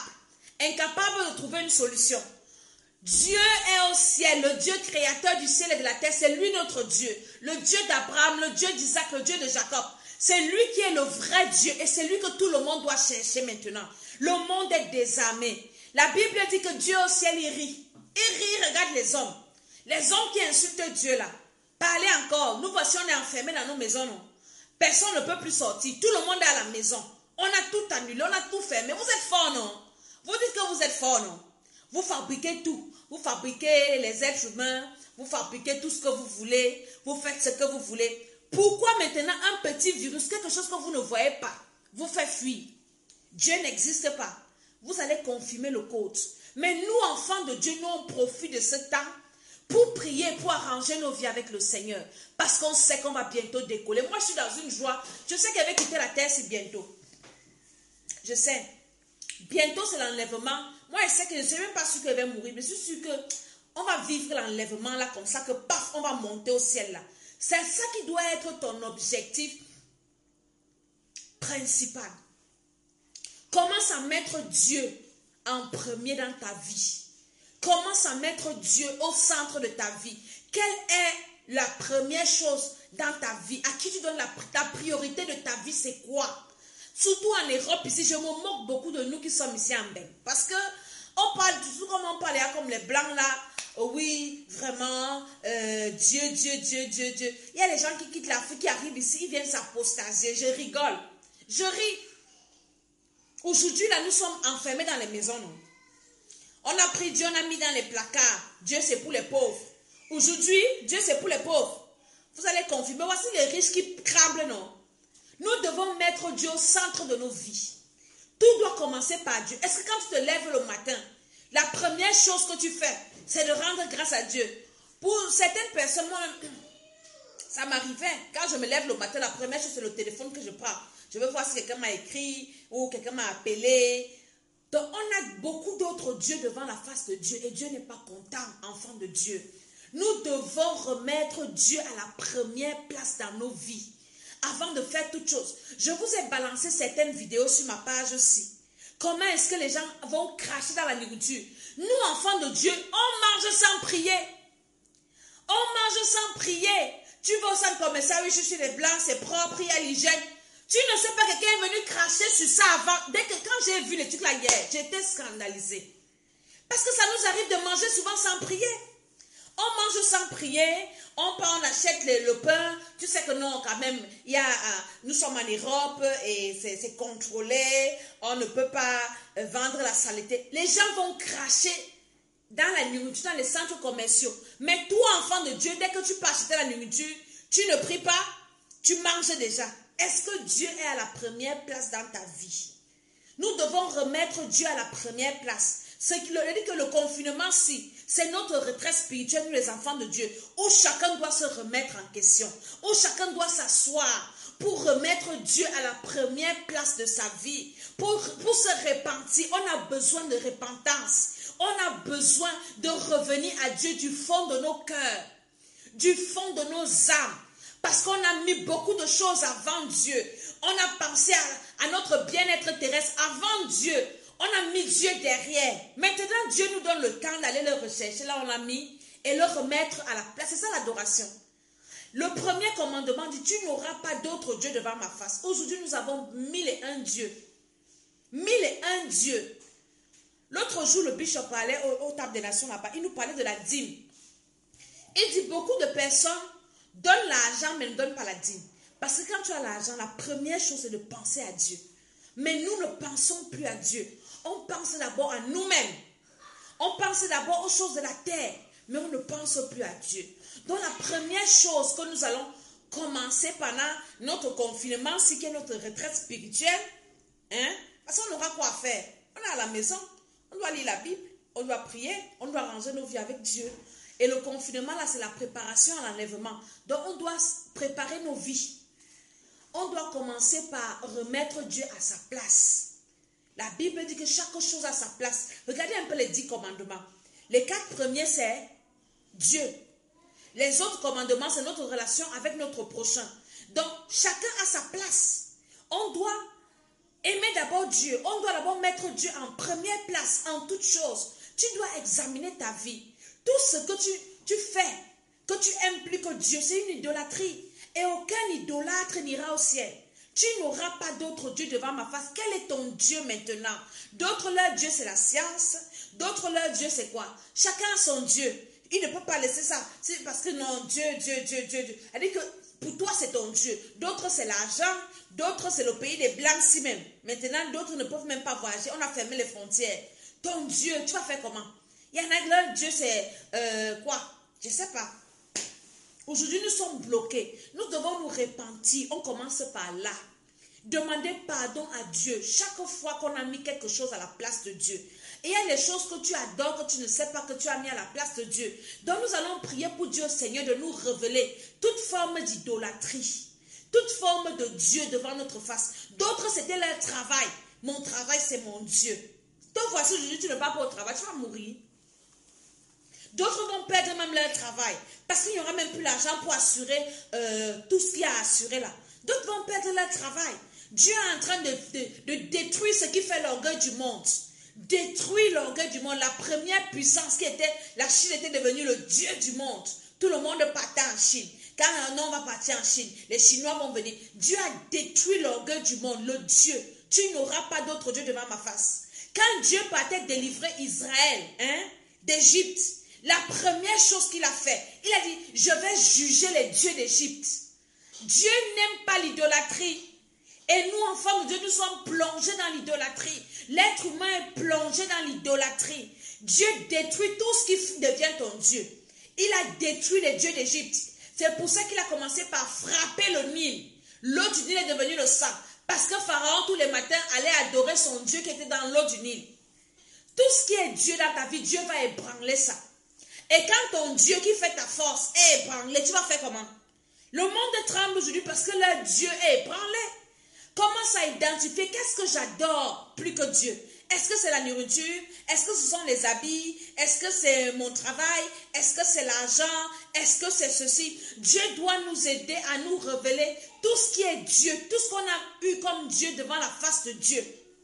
incapable de trouver une solution. Dieu est au ciel, le Dieu créateur du ciel et de la terre, c'est lui notre Dieu. Le Dieu d'Abraham, le Dieu d'Isaac, le Dieu de Jacob. C'est lui qui est le vrai Dieu et c'est lui que tout le monde doit chercher maintenant. Le monde est désarmé. La Bible dit que Dieu au ciel, il rit. Il rit, regarde les hommes. Les hommes qui insultent Dieu là. Parlez encore. Nous voici, on est enfermés dans nos maisons. Non? Personne ne peut plus sortir. Tout le monde est à la maison. On a tout annulé, on a tout fermé. Vous êtes forts, non? Vous dites que vous êtes forts, non? Vous fabriquez tout. Vous fabriquez les êtres humains. Vous fabriquez tout ce que vous voulez. Vous faites ce que vous voulez. Pourquoi maintenant un petit virus, quelque chose que vous ne voyez pas, vous fait fuir? Dieu n'existe pas. Vous allez confirmer le code. Mais nous, enfants de Dieu, nous, on profite de ce temps pour prier, pour arranger nos vies avec le Seigneur. Parce qu'on sait qu'on va bientôt décoller. Moi, je suis dans une joie. Je sais qu'elle va quitter la terre, c'est bientôt. Je sais. Bientôt, c'est l'enlèvement. Moi, je sais que je ne suis même pas sûre qu'elle va mourir. Mais je suis sûre qu'on va vivre l'enlèvement là, comme ça, que paf, on va monter au ciel là. C'est ça qui doit être ton objectif principal. Commence à mettre Dieu en premier dans ta vie. Commence à mettre Dieu au centre de ta vie. Quelle est la première chose dans ta vie? À qui tu donnes ta priorité de ta vie, c'est quoi? Surtout en Europe, ici, je me moque beaucoup de nous qui sommes ici en Belgique. Parce que on parle toujours comme on parle, comme les blancs là. Oh oui, vraiment, Dieu. Il y a les gens qui quittent l'Afrique, qui arrivent ici, ils viennent s'apostasier. Je rigole. Je ris. Aujourd'hui, là, nous sommes enfermés dans les maisons. Non? On a pris Dieu, on a mis dans les placards. Dieu, c'est pour les pauvres. Aujourd'hui, Dieu, c'est pour les pauvres. Vous allez confirmer. Voici les riches qui crament, non? Nous devons mettre Dieu au centre de nos vies. Tout doit commencer par Dieu. Est-ce que quand tu te lèves le matin, la première chose que tu fais, c'est de rendre grâce à Dieu? Pour certaines personnes, moi, ça m'arrivait. Quand je me lève le matin, la première chose, c'est le téléphone que je prends. Je veux voir si quelqu'un m'a écrit ou quelqu'un m'a appelé. Donc, on a beaucoup d'autres dieux devant la face de Dieu et Dieu n'est pas content, enfant de Dieu. Nous devons remettre Dieu à la première place dans nos vies avant de faire toute chose. Je vous ai balancé certaines vidéos sur ma page aussi. Comment est-ce que les gens vont cracher dans la nourriture? Nous, enfants de Dieu, on mange sans prier. On mange sans prier. Tu vas au centre commercial, oui, je suis les blancs, c'est propre, il y a l'hygiène. Tu ne sais pas, quelqu'un est venu cracher sur ça avant. Dès que quand j'ai vu les trucs là hier, j'étais scandalisée. Parce que ça nous arrive de manger souvent sans prier. On mange sans prier, on achète le pain. Tu sais que non, quand même, nous sommes en Europe et c'est contrôlé. On ne peut pas vendre la saleté. Les gens vont cracher dans la nourriture, dans les centres commerciaux. Mais toi, enfant de Dieu, dès que tu peux acheter la nourriture, tu ne pries pas, tu manges déjà. Est-ce que Dieu est à la première place dans ta vie? Nous devons remettre Dieu à la première place. Ce qui dit que le confinement, si, c'est notre retraite spirituelle, nous les enfants de Dieu, où chacun doit se remettre en question, où chacun doit s'asseoir pour remettre Dieu à la première place de sa vie, pour se repentir. On a besoin de repentance. On a besoin de revenir à Dieu du fond de nos cœurs, du fond de nos âmes. Parce qu'on a mis beaucoup de choses avant Dieu. On a pensé à notre bien-être terrestre avant Dieu. On a mis Dieu derrière. Maintenant, Dieu nous donne le temps d'aller le rechercher. Là, on l'a mis et le remettre à la place. C'est ça l'adoration. Le premier commandement dit, tu n'auras pas d'autre Dieu devant ma face. Aujourd'hui, nous avons 1001 dieux. 1001 dieux. L'autre jour, le bishop allait au table des nations là-bas. Il nous parlait de la dîme. Il dit, beaucoup de personnes donnent l'argent, mais ne donnent pas la dîme. Parce que quand tu as l'argent, la première chose, c'est de penser à Dieu. Mais nous ne pensons plus à Dieu. On pense d'abord à nous-mêmes. On pense d'abord aux choses de la terre. Mais on ne pense plus à Dieu. Donc la première chose que nous allons commencer pendant notre confinement, c'est qu'il y a notre retraite spirituelle. Parce qu'on aura quoi faire? On est à la maison. On doit lire la Bible. On doit prier. On doit ranger nos vies avec Dieu. Et le confinement, là, c'est la préparation à l'enlèvement. Donc on doit préparer nos vies. On doit commencer par remettre Dieu à sa place. La Bible dit que chaque chose a sa place. Regardez un peu les 10 commandements. Les 4 premiers, c'est Dieu. Les autres commandements, c'est notre relation avec notre prochain. Donc, chacun a sa place. On doit aimer d'abord Dieu. On doit d'abord mettre Dieu en première place en toutes choses. Tu dois examiner ta vie. Tout ce que tu fais, que tu impliques Dieu, c'est une idolâtrie. Et aucun idolâtre n'ira au ciel. Tu n'auras pas d'autre Dieu devant ma face. Quel est ton Dieu maintenant? D'autres, leur Dieu, c'est la science. D'autres, leur Dieu, c'est quoi? Chacun a son Dieu. Il ne peut pas laisser ça. C'est parce que non, Dieu. Elle dit que pour toi, c'est ton Dieu. D'autres, c'est l'argent. D'autres, c'est le pays des Blancs, si même. Maintenant, d'autres ne peuvent même pas voyager. On a fermé les frontières. Ton Dieu, tu vas faire comment? Il y en a que leur Dieu, c'est quoi? Je ne sais pas. Aujourd'hui, nous sommes bloqués. Nous devons nous repentir. On commence par là. Demander pardon à Dieu chaque fois qu'on a mis quelque chose à la place de Dieu. Et il y a des choses que tu adores, que tu ne sais pas que tu as mis à la place de Dieu. Donc nous allons prier pour Dieu, Seigneur, de nous révéler toute forme d'idolâtrie, toute forme de Dieu devant notre face. D'autres, c'était leur travail. Mon travail, c'est mon Dieu. Donc voici, aujourd'hui, tu ne vas pas au travail, tu vas mourir. D'autres vont perdre même leur travail parce qu'il n'y aura même plus l'argent pour assurer tout ce qu'il y a à assurer là. D'autres vont perdre leur travail. Dieu est en train de détruire ce qui fait l'orgueil du monde. Détruire l'orgueil du monde. La première puissance qui était, la Chine était devenue le Dieu du monde. Tout le monde partait en Chine. Quand un homme va partir en Chine, les Chinois vont venir. Dieu a détruit l'orgueil du monde, le Dieu. Tu n'auras pas d'autre Dieu devant ma face. Quand Dieu partait délivrer Israël d'Égypte, la première chose qu'il a fait, il a dit, je vais juger les dieux d'Égypte. Dieu n'aime pas l'idolâtrie. Et nous, enfants de Dieu, nous sommes plongés dans l'idolâtrie. L'être humain est plongé dans l'idolâtrie. Dieu détruit tout ce qui devient ton Dieu. Il a détruit les dieux d'Égypte. C'est pour ça qu'il a commencé par frapper le Nil. L'eau du Nil est devenue le sang. Parce que Pharaon, tous les matins, allait adorer son Dieu qui était dans l'eau du Nil. Tout ce qui est Dieu dans ta vie, Dieu va ébranler ça. Et quand ton Dieu qui fait ta force est ébranlé, tu vas faire comment? Le monde tremble aujourd'hui parce que leur Dieu est ébranlé. Commence à identifier qu'est-ce que j'adore plus que Dieu. Est-ce que c'est la nourriture? Est-ce que ce sont les habits? Est-ce que c'est mon travail? Est-ce que c'est l'argent? Est-ce que c'est ceci? Dieu doit nous aider à nous révéler tout ce qui est Dieu, tout ce qu'on a eu comme Dieu devant la face de Dieu.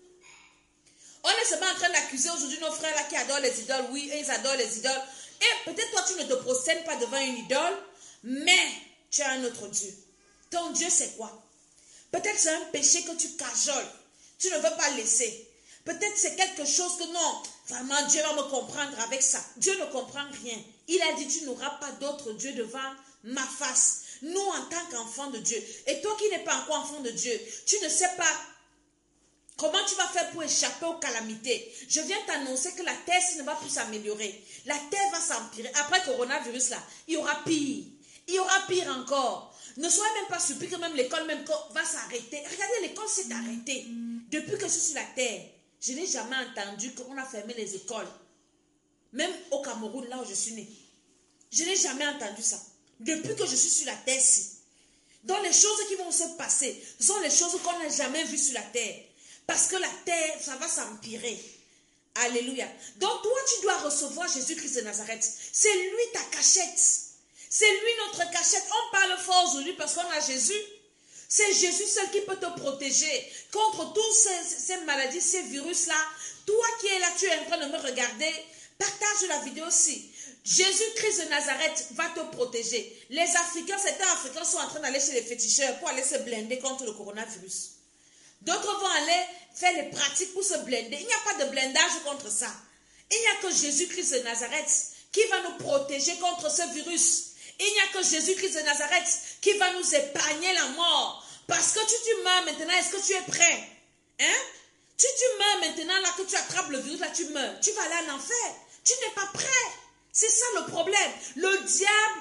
On est seulement en train d'accuser aujourd'hui nos frères là qui adorent les idoles. Oui, ils adorent les idoles. Et peut-être toi tu ne te procèdes pas devant une idole, mais tu as un autre Dieu. Ton Dieu c'est quoi? Peut-être c'est un péché que tu cajoles. Tu ne veux pas laisser. Peut-être c'est quelque chose que non, vraiment Dieu va me comprendre avec ça. Dieu ne comprend rien. Il a dit tu n'auras pas d'autre Dieu devant ma face. Nous en tant qu'enfants de Dieu. Et toi qui n'es pas encore enfant de Dieu, tu ne sais pas comment tu vas faire pour échapper aux calamités. Je viens t'annoncer que la terre ne va plus s'améliorer. La terre va s'empirer. Après le coronavirus là, il y aura pire. Il y aura pire encore. Ne soyez même pas surpris que même l'école même va s'arrêter. Regardez, l'école s'est arrêtée. Depuis que je suis sur la terre, je n'ai jamais entendu qu'on a fermé les écoles. Même au Cameroun, là où je suis née. Je n'ai jamais entendu ça. Depuis que je suis sur la terre-ci. Donc les choses qui vont se passer, ce sont les choses qu'on n'a jamais vues sur la terre. Parce que la terre, ça va s'empirer. Alléluia. Donc toi, tu dois recevoir Jésus-Christ de Nazareth. C'est lui ta cachette. C'est lui notre cachette. On parle fort aujourd'hui parce qu'on a Jésus. C'est Jésus seul qui peut te protéger contre toutes ces maladies, ces virus-là. Toi qui es là, tu es en train de me regarder. Partage la vidéo aussi. Jésus-Christ de Nazareth va te protéger. Les Africains, certains Africains sont en train d'aller chez les féticheurs pour aller se blinder contre le coronavirus. D'autres vont aller faire les pratiques pour se blinder. Il n'y a pas de blindage contre ça. Il n'y a que Jésus-Christ de Nazareth qui va nous protéger contre ce virus. Il n'y a que Jésus-Christ de Nazareth qui va nous épargner la mort. Parce que tu meurs maintenant, est-ce que tu es prêt? Hein? Tu meurs maintenant, là que tu attrapes le virus, là tu meurs. Tu vas aller en enfer. Tu n'es pas prêt. C'est ça le problème. Le diable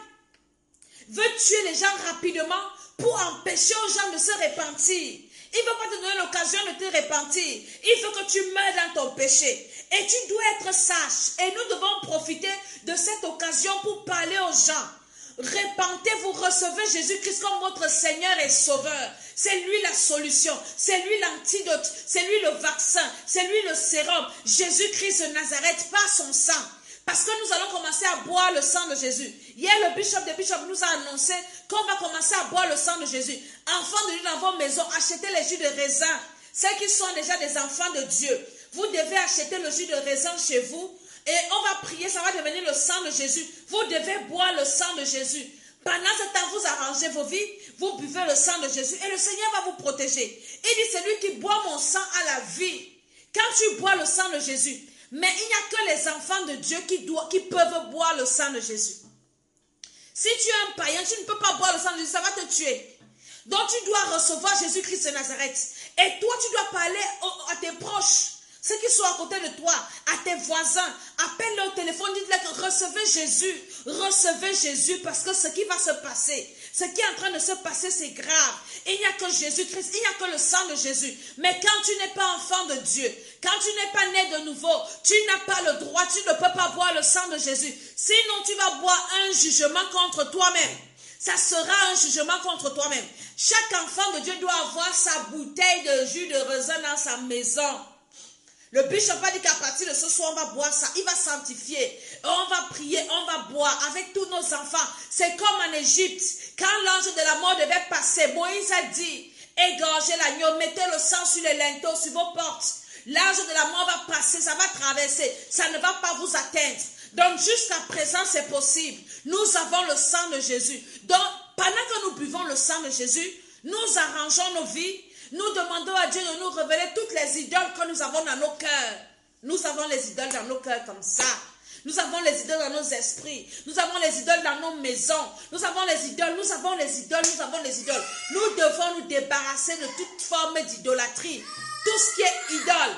veut tuer les gens rapidement pour empêcher aux gens de se repentir. Il ne veut pas te donner l'occasion de te repentir. Il veut que tu meurs dans ton péché. Et tu dois être sage. Et nous devons profiter de cette occasion pour parler aux gens. Repentez-vous, recevez Jésus-Christ comme votre Seigneur et Sauveur. C'est lui la solution. C'est lui l'antidote. C'est lui le vaccin. C'est lui le sérum. Jésus-Christ de Nazareth par son sang. Parce que nous allons commencer à boire le sang de Jésus. Hier, le bishop des bishops nous a annoncé qu'on va commencer à boire le sang de Jésus. Enfants de Dieu dans vos maisons, achetez les jus de raisin. Ceux qui sont déjà des enfants de Dieu, vous devez acheter le jus de raisin chez vous. Et on va prier, ça va devenir le sang de Jésus. Vous devez boire le sang de Jésus. Pendant ce temps, vous arrangez vos vies, vous buvez le sang de Jésus et le Seigneur va vous protéger. Il dit, c'est lui qui boit mon sang à la vie. Quand tu bois le sang de Jésus, mais il n'y a que les enfants de Dieu qui peuvent boire le sang de Jésus. Si tu es un païen, tu ne peux pas boire le sang de Jésus, ça va te tuer. Donc tu dois recevoir Jésus-Christ de Nazareth. Et toi, tu dois parler à tes proches. Ceux qui sont à côté de toi, à tes voisins, appelle-le au téléphone, dites-leur que recevez Jésus, parce que ce qui va se passer, ce qui est en train de se passer, c'est grave. Il n'y a que Jésus-Christ, il n'y a que le sang de Jésus. Mais quand tu n'es pas enfant de Dieu, quand tu n'es pas né de nouveau, tu n'as pas le droit, tu ne peux pas boire le sang de Jésus. Sinon, tu vas boire un jugement contre toi-même. Ça sera un jugement contre toi-même. Chaque enfant de Dieu doit avoir sa bouteille de jus de raisin dans sa maison. Le bishop a dit qu'à partir de ce soir, on va boire ça. Il va sanctifier. On va prier, on va boire avec tous nos enfants. C'est comme en Égypte. Quand l'ange de la mort devait passer, Moïse a dit, égorgez l'agneau, mettez le sang sur les linteaux, sur vos portes. L'ange de la mort va passer, ça va traverser. Ça ne va pas vous atteindre. Donc jusqu'à présent, c'est possible. Nous avons le sang de Jésus. Donc, pendant que nous buvons le sang de Jésus, nous arrangeons nos vies. Nous demandons à Dieu de nous révéler toutes les idoles que nous avons dans nos cœurs. Nous avons les idoles dans nos cœurs comme ça. Nous avons les idoles dans nos esprits. Nous avons les idoles dans nos maisons. Nous avons les idoles, nous avons les idoles, nous avons les idoles. Nous devons nous débarrasser de toute forme d'idolâtrie. Tout ce qui est idole.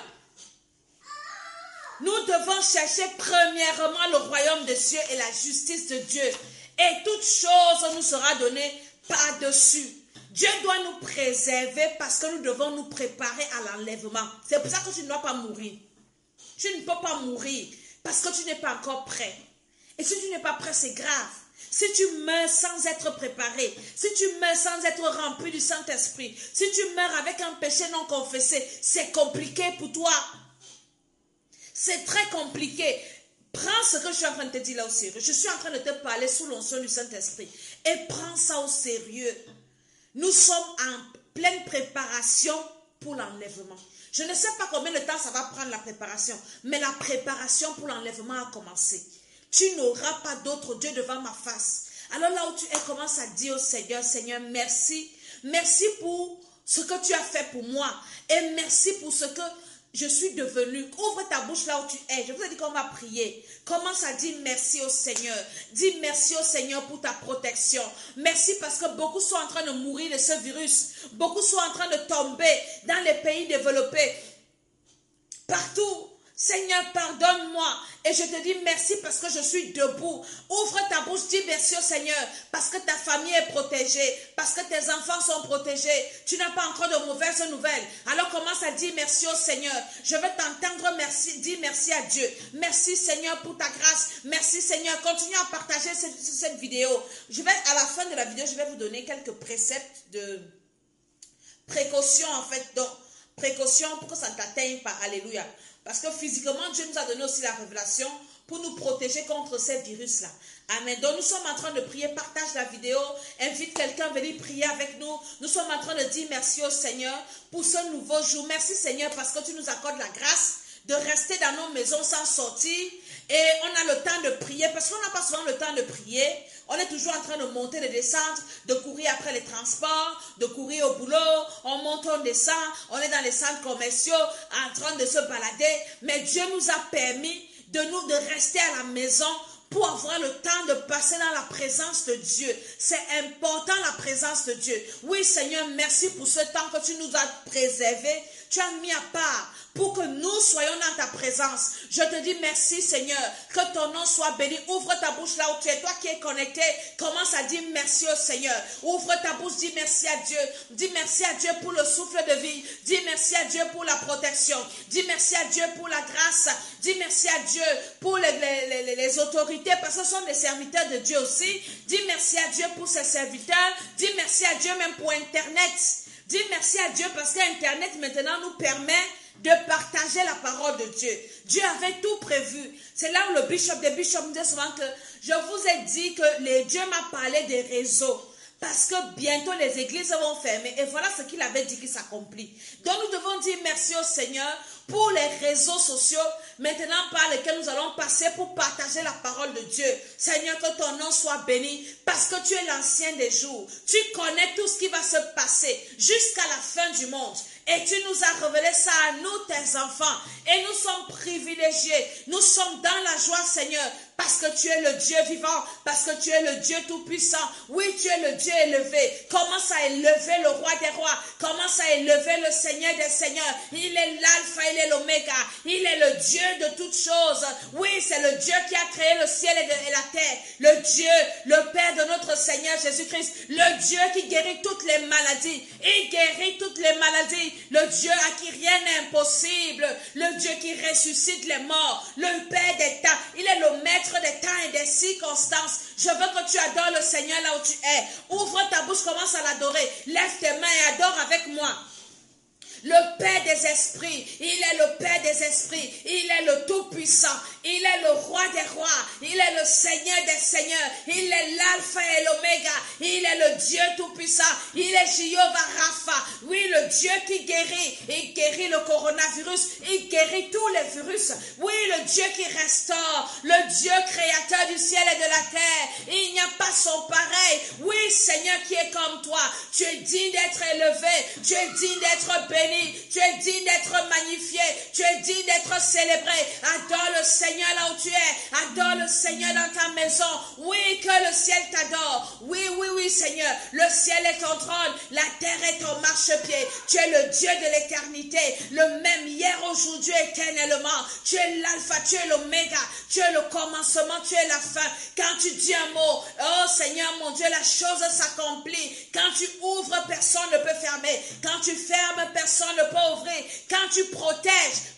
Nous devons chercher premièrement le royaume des cieux et la justice de Dieu. Et toute chose nous sera donnée par-dessus. Dieu doit nous préserver parce que nous devons nous préparer à l'enlèvement. C'est pour ça que tu ne dois pas mourir. Tu ne peux pas mourir parce que tu n'es pas encore prêt. Et si tu n'es pas prêt, c'est grave. Si tu meurs sans être préparé, si tu meurs sans être rempli du Saint-Esprit, si tu meurs avec un péché non confessé, c'est compliqué pour toi. C'est très compliqué. Prends ce que je suis en train de te dire là au sérieux. Je suis en train de te parler sous l'onction du Saint-Esprit. Et prends ça au sérieux. Nous sommes en pleine préparation pour l'enlèvement. Je ne sais pas combien de temps ça va prendre la préparation, mais la préparation pour l'enlèvement a commencé. Tu n'auras pas d'autre Dieu devant ma face. Alors là où tu es, commence à dire au Seigneur, Seigneur, merci. Merci pour ce que tu as fait pour moi. Et merci pour ce que je suis devenue. Ouvre ta bouche là où tu es. Je vous ai dit qu'on va prier. Commence à dire merci au Seigneur. Dis merci au Seigneur pour ta protection. Merci parce que beaucoup sont en train de mourir de ce virus. Beaucoup sont en train de tomber dans les pays développés. Partout. Seigneur, pardonne-moi. Et je te dis merci parce que je suis debout. Ouvre ta bouche, dis merci au Seigneur parce que ta famille est protégée, parce que tes enfants sont protégés. Tu n'as pas encore de mauvaises nouvelles. Alors commence à dire merci au Seigneur. Je veux t'entendre merci, dis merci à Dieu. Merci Seigneur pour ta grâce. Merci Seigneur. Continue à partager cette vidéo. À la fin de la vidéo, je vais vous donner quelques préceptes de précaution en fait. Donc, précaution pour que ça ne t'atteigne pas. Alléluia. Parce que physiquement, Dieu nous a donné aussi la révélation pour nous protéger contre ces virus-là. Amen. Donc, nous sommes en train de prier. Partage la vidéo. Invite quelqu'un à venir prier avec nous. Nous sommes en train de dire merci au Seigneur pour ce nouveau jour. Merci Seigneur parce que tu nous accordes la grâce de rester dans nos maisons sans sortir. Et on a le temps de prier parce qu'on n'a pas souvent le temps de prier. On est toujours en train de monter, de descendre, de courir après les transports, de courir au boulot. On monte, on descend. On est dans les centres commerciaux en train de se balader. Mais Dieu nous a permis de rester à la maison pour avoir le temps de passer dans la présence de Dieu. C'est important la présence de Dieu. Oui Seigneur, merci pour ce temps que tu nous as préservé. Tu as mis à part pour que nous soyons dans ta présence. Je te dis merci Seigneur, que ton nom soit béni. Ouvre ta bouche là où tu es, toi qui es connecté, commence à dire merci au Seigneur. Ouvre ta bouche, dis merci à Dieu. Dis merci à Dieu pour le souffle de vie. Dis merci à Dieu pour la protection. Dis merci à Dieu pour la grâce. Dis merci à Dieu pour les autorités, parce que ce sont des serviteurs de Dieu aussi. Dis merci à Dieu pour ses serviteurs. Dis merci à Dieu même pour Internet. Dis merci à Dieu parce qu'Internet maintenant nous permet de partager la parole de Dieu. Dieu avait tout prévu. C'est là où des bishops me disent souvent que je vous ai dit que Dieu m'a parlé des réseaux. Parce que bientôt les églises vont fermer. Et voilà ce qu'il avait dit qui s'accomplit. Donc nous devons dire merci au Seigneur pour les réseaux sociaux maintenant par lesquels nous allons passer pour partager la parole de Dieu. Seigneur, que ton nom soit béni parce que tu es l'ancien des jours. Tu connais tout ce qui va se passer jusqu'à la fin du monde. Et tu nous as révélé ça à nous, tes enfants. Et nous sommes privilégiés. Nous sommes dans la joie, Seigneur, parce que tu es le Dieu vivant, parce que tu es le Dieu tout-puissant. Oui, tu es le Dieu élevé. Commence à élever le roi des rois. Commence à élever le Seigneur des seigneurs. Il est l'alpha, il est l'oméga. Il est le Dieu de toutes choses. Oui, c'est le Dieu qui a créé le ciel et la terre. Le Dieu, le Père de notre Seigneur Jésus-Christ. Le Dieu qui guérit toutes les maladies. Il guérit toutes les maladies. Le Dieu à qui rien n'est impossible. Le Dieu qui ressuscite les morts. Le Père des temps. Il est le maître des temps et des circonstances. Je veux que tu adores le Seigneur là où tu es. Ouvre ta bouche, commence à l'adorer. Lève tes mains et adore avec moi. Le Père des esprits, il est le Père des esprits, il est le Tout-Puissant, il est le Roi des rois, il est le Seigneur des seigneurs, il est l'Alpha et l'Oméga, il est le Dieu Tout-Puissant, il est Jéhovah Rapha, oui, le Dieu qui guérit, il guérit le coronavirus, il guérit tous les virus, oui, le Dieu qui restaure, le Dieu créateur du ciel et de la terre, il n'y a pas son pareil, oui, Seigneur qui est comme toi, tu es digne d'être élevé, tu es digne d'être béni, tu es digne d'être magnifié, tu es digne d'être célébré. Adore le Seigneur là où tu es, adore le Seigneur dans ta maison. Oui, que le ciel t'adore. Oui, oui, oui, Seigneur, le ciel est ton trône, la terre est ton marchepied. Tu es le Dieu de l'éternité, le même hier, aujourd'hui, éternellement. Tu es l'alpha, tu es l'oméga, tu es le commencement, tu es la fin. Quand tu dis un mot, oh Seigneur mon Dieu, la chose s'accomplit. Quand tu ouvres, personne ne peut fermer. Quand tu fermes, personne ne peut ouvrir. Quand tu protèges,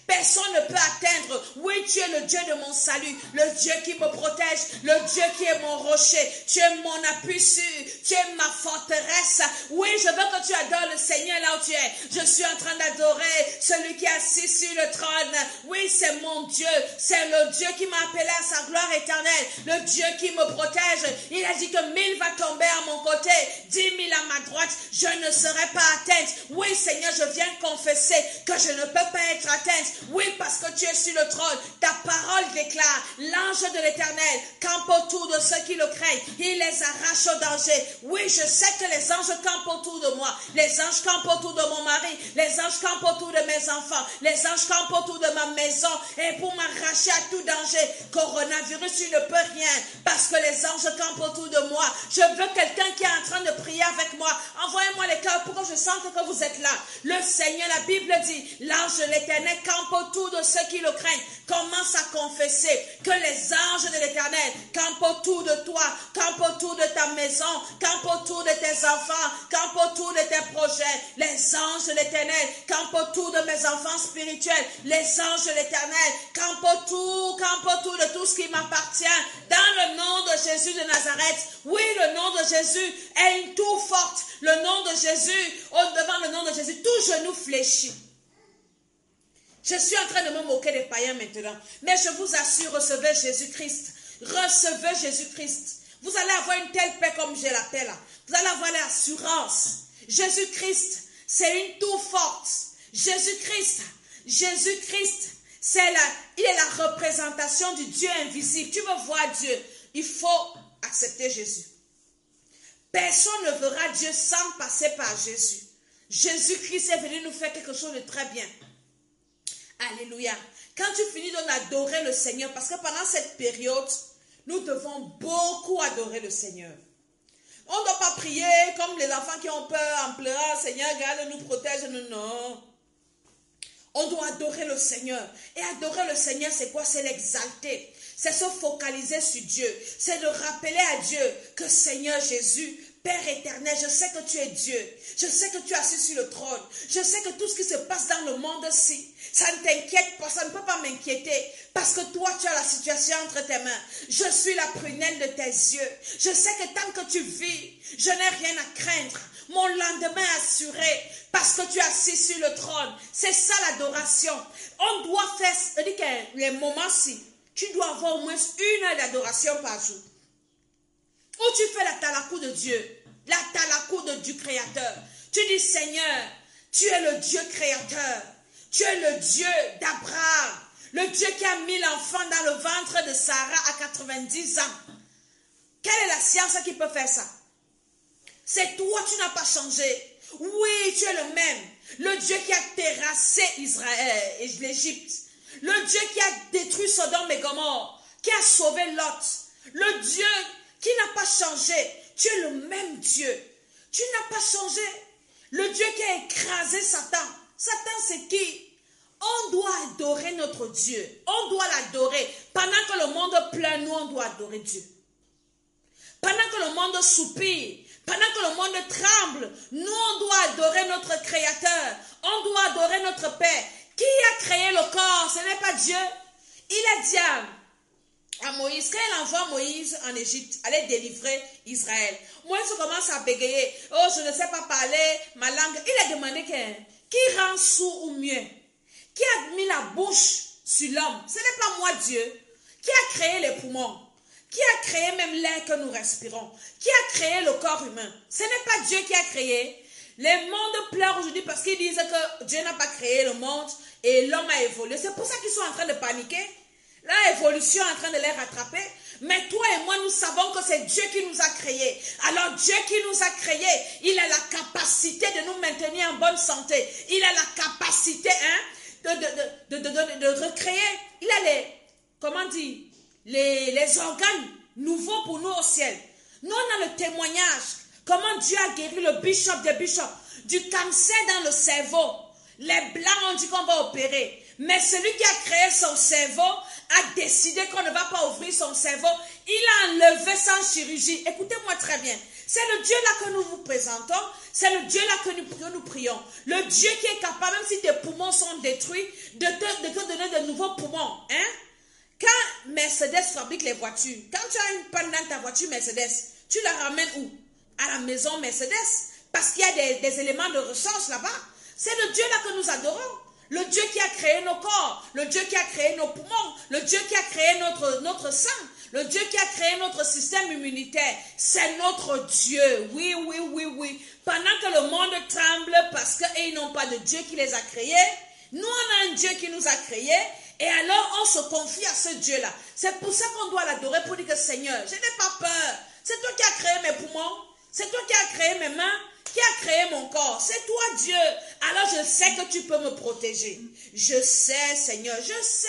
Personne ne peut atteindre. Oui, tu es le Dieu de mon salut, le Dieu qui me protège, le Dieu qui est mon rocher. Tu es mon appui sûr, tu es ma forteresse. Oui, je veux que tu adores le Seigneur là où tu es. Je suis en train d'adorer celui qui est assis sur le trône. Oui, c'est mon Dieu. C'est le Dieu qui m'a appelé à sa gloire éternelle. Le Dieu qui me protège. Il a dit que 1000 va tomber à mon côté, 10 000 à ma droite. Je ne serai pas atteinte. Oui, Seigneur, je viens confesser que je ne peux pas être atteinte. Oui, parce que tu es sur le trône. Ta parole déclare, l'ange de l'Éternel campe autour de ceux qui le craignent. Il les arrache au danger. Oui, je sais que les anges campent autour de moi. Les anges campent autour de mon mari. Les anges campent autour de mes enfants. Les anges campent autour de ma maison. Et pour m'arracher à tout danger, coronavirus, tu ne peux rien. Parce que les anges campent autour de moi. Je veux quelqu'un qui est en train de prier avec moi. Envoyez-moi les cœurs pour que je sente que vous êtes là. Le Seigneur, la Bible dit, l'ange de l'Éternel campe autour de ceux qui le craignent. Commence à confesser que les anges de l'Éternel campent autour de toi, campent autour de ta maison, campent autour de tes enfants, campent autour de tes projets. Les anges de l'Éternel campent autour de mes enfants spirituels. Les anges de l'Éternel campent autour de tout ce qui m'appartient. Dans le nom de Jésus de Nazareth, oui, le nom de Jésus est une tour forte. Le nom de Jésus, devant le nom de Jésus, tout genou fléchit. Je suis en train de me moquer des païens maintenant. Mais je vous assure, recevez Jésus-Christ. Recevez Jésus-Christ. Vous allez avoir une telle paix comme je l'appelle. Vous allez avoir l'assurance. Jésus-Christ, c'est une tour forte. Jésus-Christ, il est la représentation du Dieu invisible. Tu veux voir Dieu, il faut accepter Jésus. Personne ne verra Dieu sans passer par Jésus. Jésus-Christ est venu nous faire quelque chose de très bien. Alléluia. Quand tu finis d'adorer le Seigneur, parce que pendant cette période, nous devons beaucoup adorer le Seigneur. On ne doit pas prier comme les enfants qui ont peur en pleurant, Seigneur, garde-nous, protège-nous. Non. On doit adorer le Seigneur. Et adorer le Seigneur, c'est quoi? C'est l'exalter. C'est se focaliser sur Dieu. C'est de rappeler à Dieu que Seigneur Jésus, Père éternel, je sais que tu es Dieu. Je sais que tu es assis sur le trône. Je sais que tout ce qui se passe dans le monde-ci, ça ne t'inquiète pas, ça ne peut pas m'inquiéter. Parce que toi, tu as la situation entre tes mains. Je suis la prunelle de tes yeux. Je sais que tant que tu vis, je n'ai rien à craindre. Mon lendemain est assuré parce que tu es assis sur le trône. C'est ça l'adoration. On doit faire, c'est-à-dire que les moments-ci, tu dois avoir au moins 1 heure d'adoration par jour. Où tu fais la talakou de Dieu, la talakou du Créateur. Tu dis, Seigneur, tu es le Dieu créateur. Tu es le Dieu d'Abraham. Le Dieu qui a mis l'enfant dans le ventre de Sarah à 90 ans. Quelle est la science qui peut faire ça? C'est toi, tu n'as pas changé. Oui, tu es le même. Le Dieu qui a terrassé Israël et l'Égypte. Le Dieu qui a détruit Sodome et Gomorrhe. Qui a sauvé Lot. Le Dieu qui n'a pas changé. Tu es le même Dieu. Tu n'as pas changé. Le Dieu qui a écrasé Satan. Satan, c'est qui? On doit adorer notre Dieu. On doit l'adorer. Pendant que le monde pleure, nous, on doit adorer Dieu. Pendant que le monde soupire, pendant que le monde tremble, nous, on doit adorer notre Créateur. On doit adorer notre Père. Qui a créé le corps? Ce n'est pas Dieu. Il a dit à Moïse, quand il envoie Moïse en Égypte, aller délivrer Israël. Moïse commence à bégayer. Oh, je ne sais pas parler ma langue. Il a demandé qui rend sourd ou mieux? Qui a mis la bouche sur l'homme? Ce n'est pas moi, Dieu. Qui a créé les poumons? Qui a créé même l'air que nous respirons? Qui a créé le corps humain? Ce n'est pas Dieu qui a créé. Les mondes pleurent aujourd'hui parce qu'ils disent que Dieu n'a pas créé le monde et l'homme a évolué. C'est pour ça qu'ils sont en train de paniquer. L'évolution est en train de les rattraper. Mais toi et moi, nous savons que c'est Dieu qui nous a créés. Alors Dieu qui nous a créés, il a la capacité de nous maintenir en bonne santé. Il a la capacité de recréer. Il a les organes nouveaux pour nous au ciel. Nous, on a le témoignage. Comment Dieu a guéri le bishop des bishops du cancer dans le cerveau. Les blancs ont dit qu'on va opérer. Mais celui qui a créé son cerveau a décidé qu'on ne va pas ouvrir son cerveau. Il a enlevé sans chirurgie. Écoutez-moi très bien. C'est le Dieu-là que nous vous présentons. C'est le Dieu-là que nous prions. Le Dieu qui est capable, même si tes poumons sont détruits, de te donner de nouveaux poumons. Hein? Quand Mercedes fabrique les voitures, quand tu as une panne dans ta voiture Mercedes, tu la ramènes où? À la maison Mercedes. Parce qu'il y a des éléments de rechange là-bas. C'est le Dieu-là que nous adorons. Le Dieu qui a créé nos corps, le Dieu qui a créé nos poumons, le Dieu qui a créé notre sang, le Dieu qui a créé notre système immunitaire. C'est notre Dieu. Oui, oui, oui, oui. Pendant que le monde tremble parce qu'ils n'ont pas de Dieu qui les a créés, nous on a un Dieu qui nous a créés. Et alors on se confie à ce Dieu-là. C'est pour ça qu'on doit l'adorer, pour dire que Seigneur, je n'ai pas peur. C'est toi qui as créé mes poumons. C'est toi qui as créé mes mains. Qui a créé mon corps? C'est toi Dieu. Alors je sais que tu peux me protéger. Je sais Seigneur.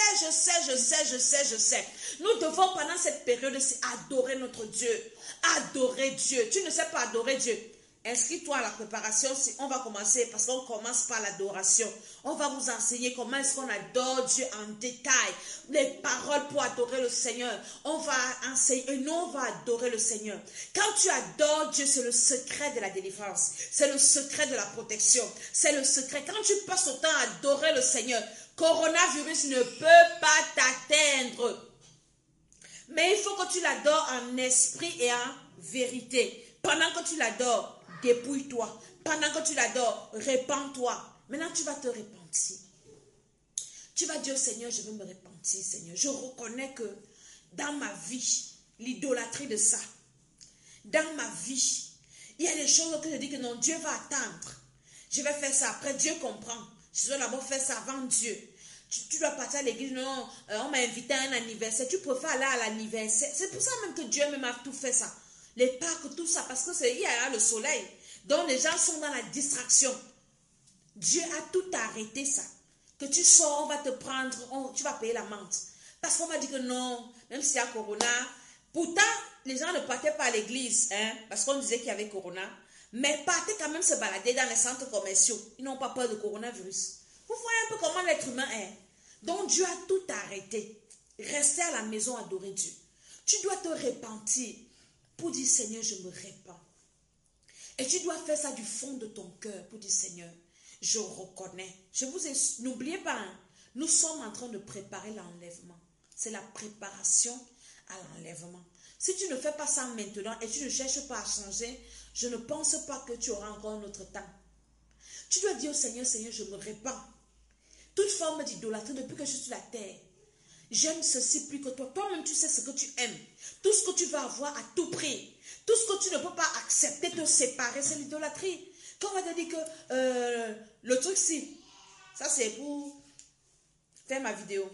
Je sais. Nous devons pendant cette période adorer notre Dieu. Adorer Dieu. Tu ne sais pas adorer Dieu. Inscris-toi à la préparation. On va commencer parce qu'on commence par l'adoration. On va vous enseigner comment est-ce qu'on adore Dieu en détail. Les paroles pour adorer le Seigneur. On va enseigner et nous on va adorer le Seigneur. Quand tu adores Dieu, c'est le secret de la délivrance. C'est le secret de la protection. C'est le secret. Quand tu passes le temps à adorer le Seigneur, coronavirus ne peut pas t'atteindre. Mais il faut que tu l'adores en esprit et en vérité. Pendant que tu l'adores, dépouille-toi. Pendant que tu l'adores, répands-toi. Maintenant, tu vas te repentir. Tu vas dire, Seigneur, je veux me repentir, Seigneur. Je reconnais que dans ma vie, l'idolâtrie de ça, dans ma vie, il y a des choses que je dis que non, Dieu va attendre. Je vais faire ça. Après, Dieu comprend. Je dois d'abord faire ça avant Dieu. Tu dois partir à l'église. Non, on m'a invité à un anniversaire. Tu préfères aller à l'anniversaire. C'est pour ça même que Dieu même a tout fait ça. Les Pâques, tout ça, parce que il y a le soleil. Donc les gens sont dans la distraction. Dieu a tout arrêté ça. Que tu sors, on va te prendre, tu vas payer l'amende. Parce qu'on m'a dit que non, même s'il y a Corona. Pourtant, les gens ne partaient pas à l'église, hein, parce qu'on disait qu'il y avait Corona. Mais partaient quand même se balader dans les centres commerciaux. Ils n'ont pas peur de coronavirus. Vous voyez un peu comment l'être humain est. Donc Dieu a tout arrêté. Rester à la maison, adorer Dieu. Tu dois te repentir. Pour dire, Seigneur, je me répands. Et tu dois faire ça du fond de ton cœur. Pour dire, Seigneur, je reconnais. N'oubliez pas, hein, nous sommes en train de préparer l'enlèvement. C'est la préparation à l'enlèvement. Si tu ne fais pas ça maintenant et tu ne cherches pas à changer, je ne pense pas que tu auras encore un autre temps. Tu dois dire au Seigneur, Seigneur, je me répands. Toute forme d'idolâtrie depuis que je suis sur la terre. J'aime ceci plus que toi. Toi-même, tu sais ce que tu aimes. Tout ce que tu vas avoir à tout prix. Tout ce que tu ne peux pas accepter, te séparer, c'est l'idolâtrie. Quand on va te dire que le truc, si, ça c'est pour faire ma vidéo.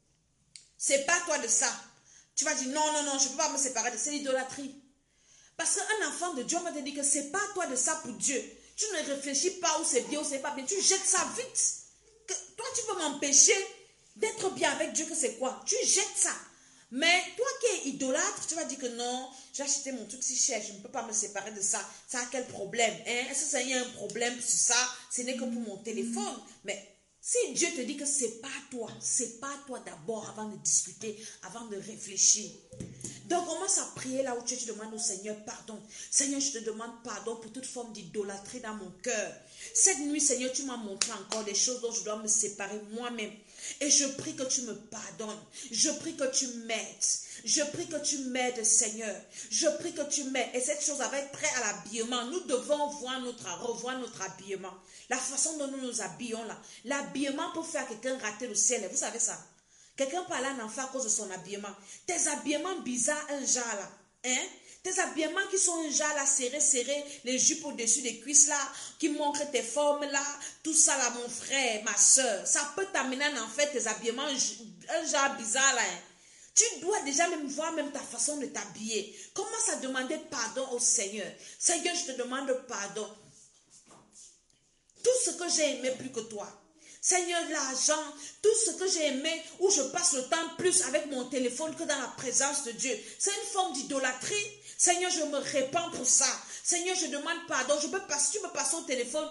C'est pas toi de ça. Tu vas dire non, je ne peux pas me séparer de ça. C'est l'idolâtrie. Parce qu'un enfant de Dieu, on va te dire que c'est pas toi de ça pour Dieu. Tu ne réfléchis pas où c'est bien ou c'est pas bien. Tu jettes ça vite. Toi, tu peux m'empêcher d'être bien avec Dieu, que c'est quoi? Tu jettes ça. Mais toi qui es idolâtre, tu vas dire que non, j'ai acheté mon truc si cher, je ne peux pas me séparer de ça. Ça a quel problème? Hein? Est-ce que ça y a un problème sur ça? Ce n'est que pour mon téléphone. Mais si Dieu te dit que c'est pas toi d'abord avant de discuter, avant de réfléchir. Donc commence à prier là où tu demandes au Seigneur pardon. Seigneur, je te demande pardon pour toute forme d'idolâtrie dans mon cœur. Cette nuit, Seigneur, tu m'as montré encore des choses dont je dois me séparer moi-même. Et je prie que tu me pardonnes. Je prie que tu m'aides. Je prie que tu m'aides, Seigneur. Je prie que tu m'aides. Et cette chose avec trait à l'habillement. Nous devons revoir notre habillement. La façon dont nous nous habillons là. L'habillement peut faire quelqu'un rater le ciel. Vous savez ça? Quelqu'un peut aller en enfer à cause de son habillement. Tes habillements bizarres, un genre là. Hein? Tes habillements qui sont un genre là, serrés, les jupes au-dessus des cuisses là, qui montrent tes formes là, tout ça là, mon frère, ma soeur, ça peut t'amener en enfer, tes habillements, un genre bizarre là. Hein? Tu dois déjà même voir même ta façon de t'habiller. Commence à demander pardon au Seigneur. Seigneur, je te demande pardon. Tout ce que j'ai aimé plus que toi. Seigneur, l'argent, tout ce que j'ai aimé, où je passe le temps plus avec mon téléphone que dans la présence de Dieu. C'est une forme d'idolâtrie. Seigneur, je me répands pour ça. Seigneur, je demande pardon. Tu me passes ton téléphone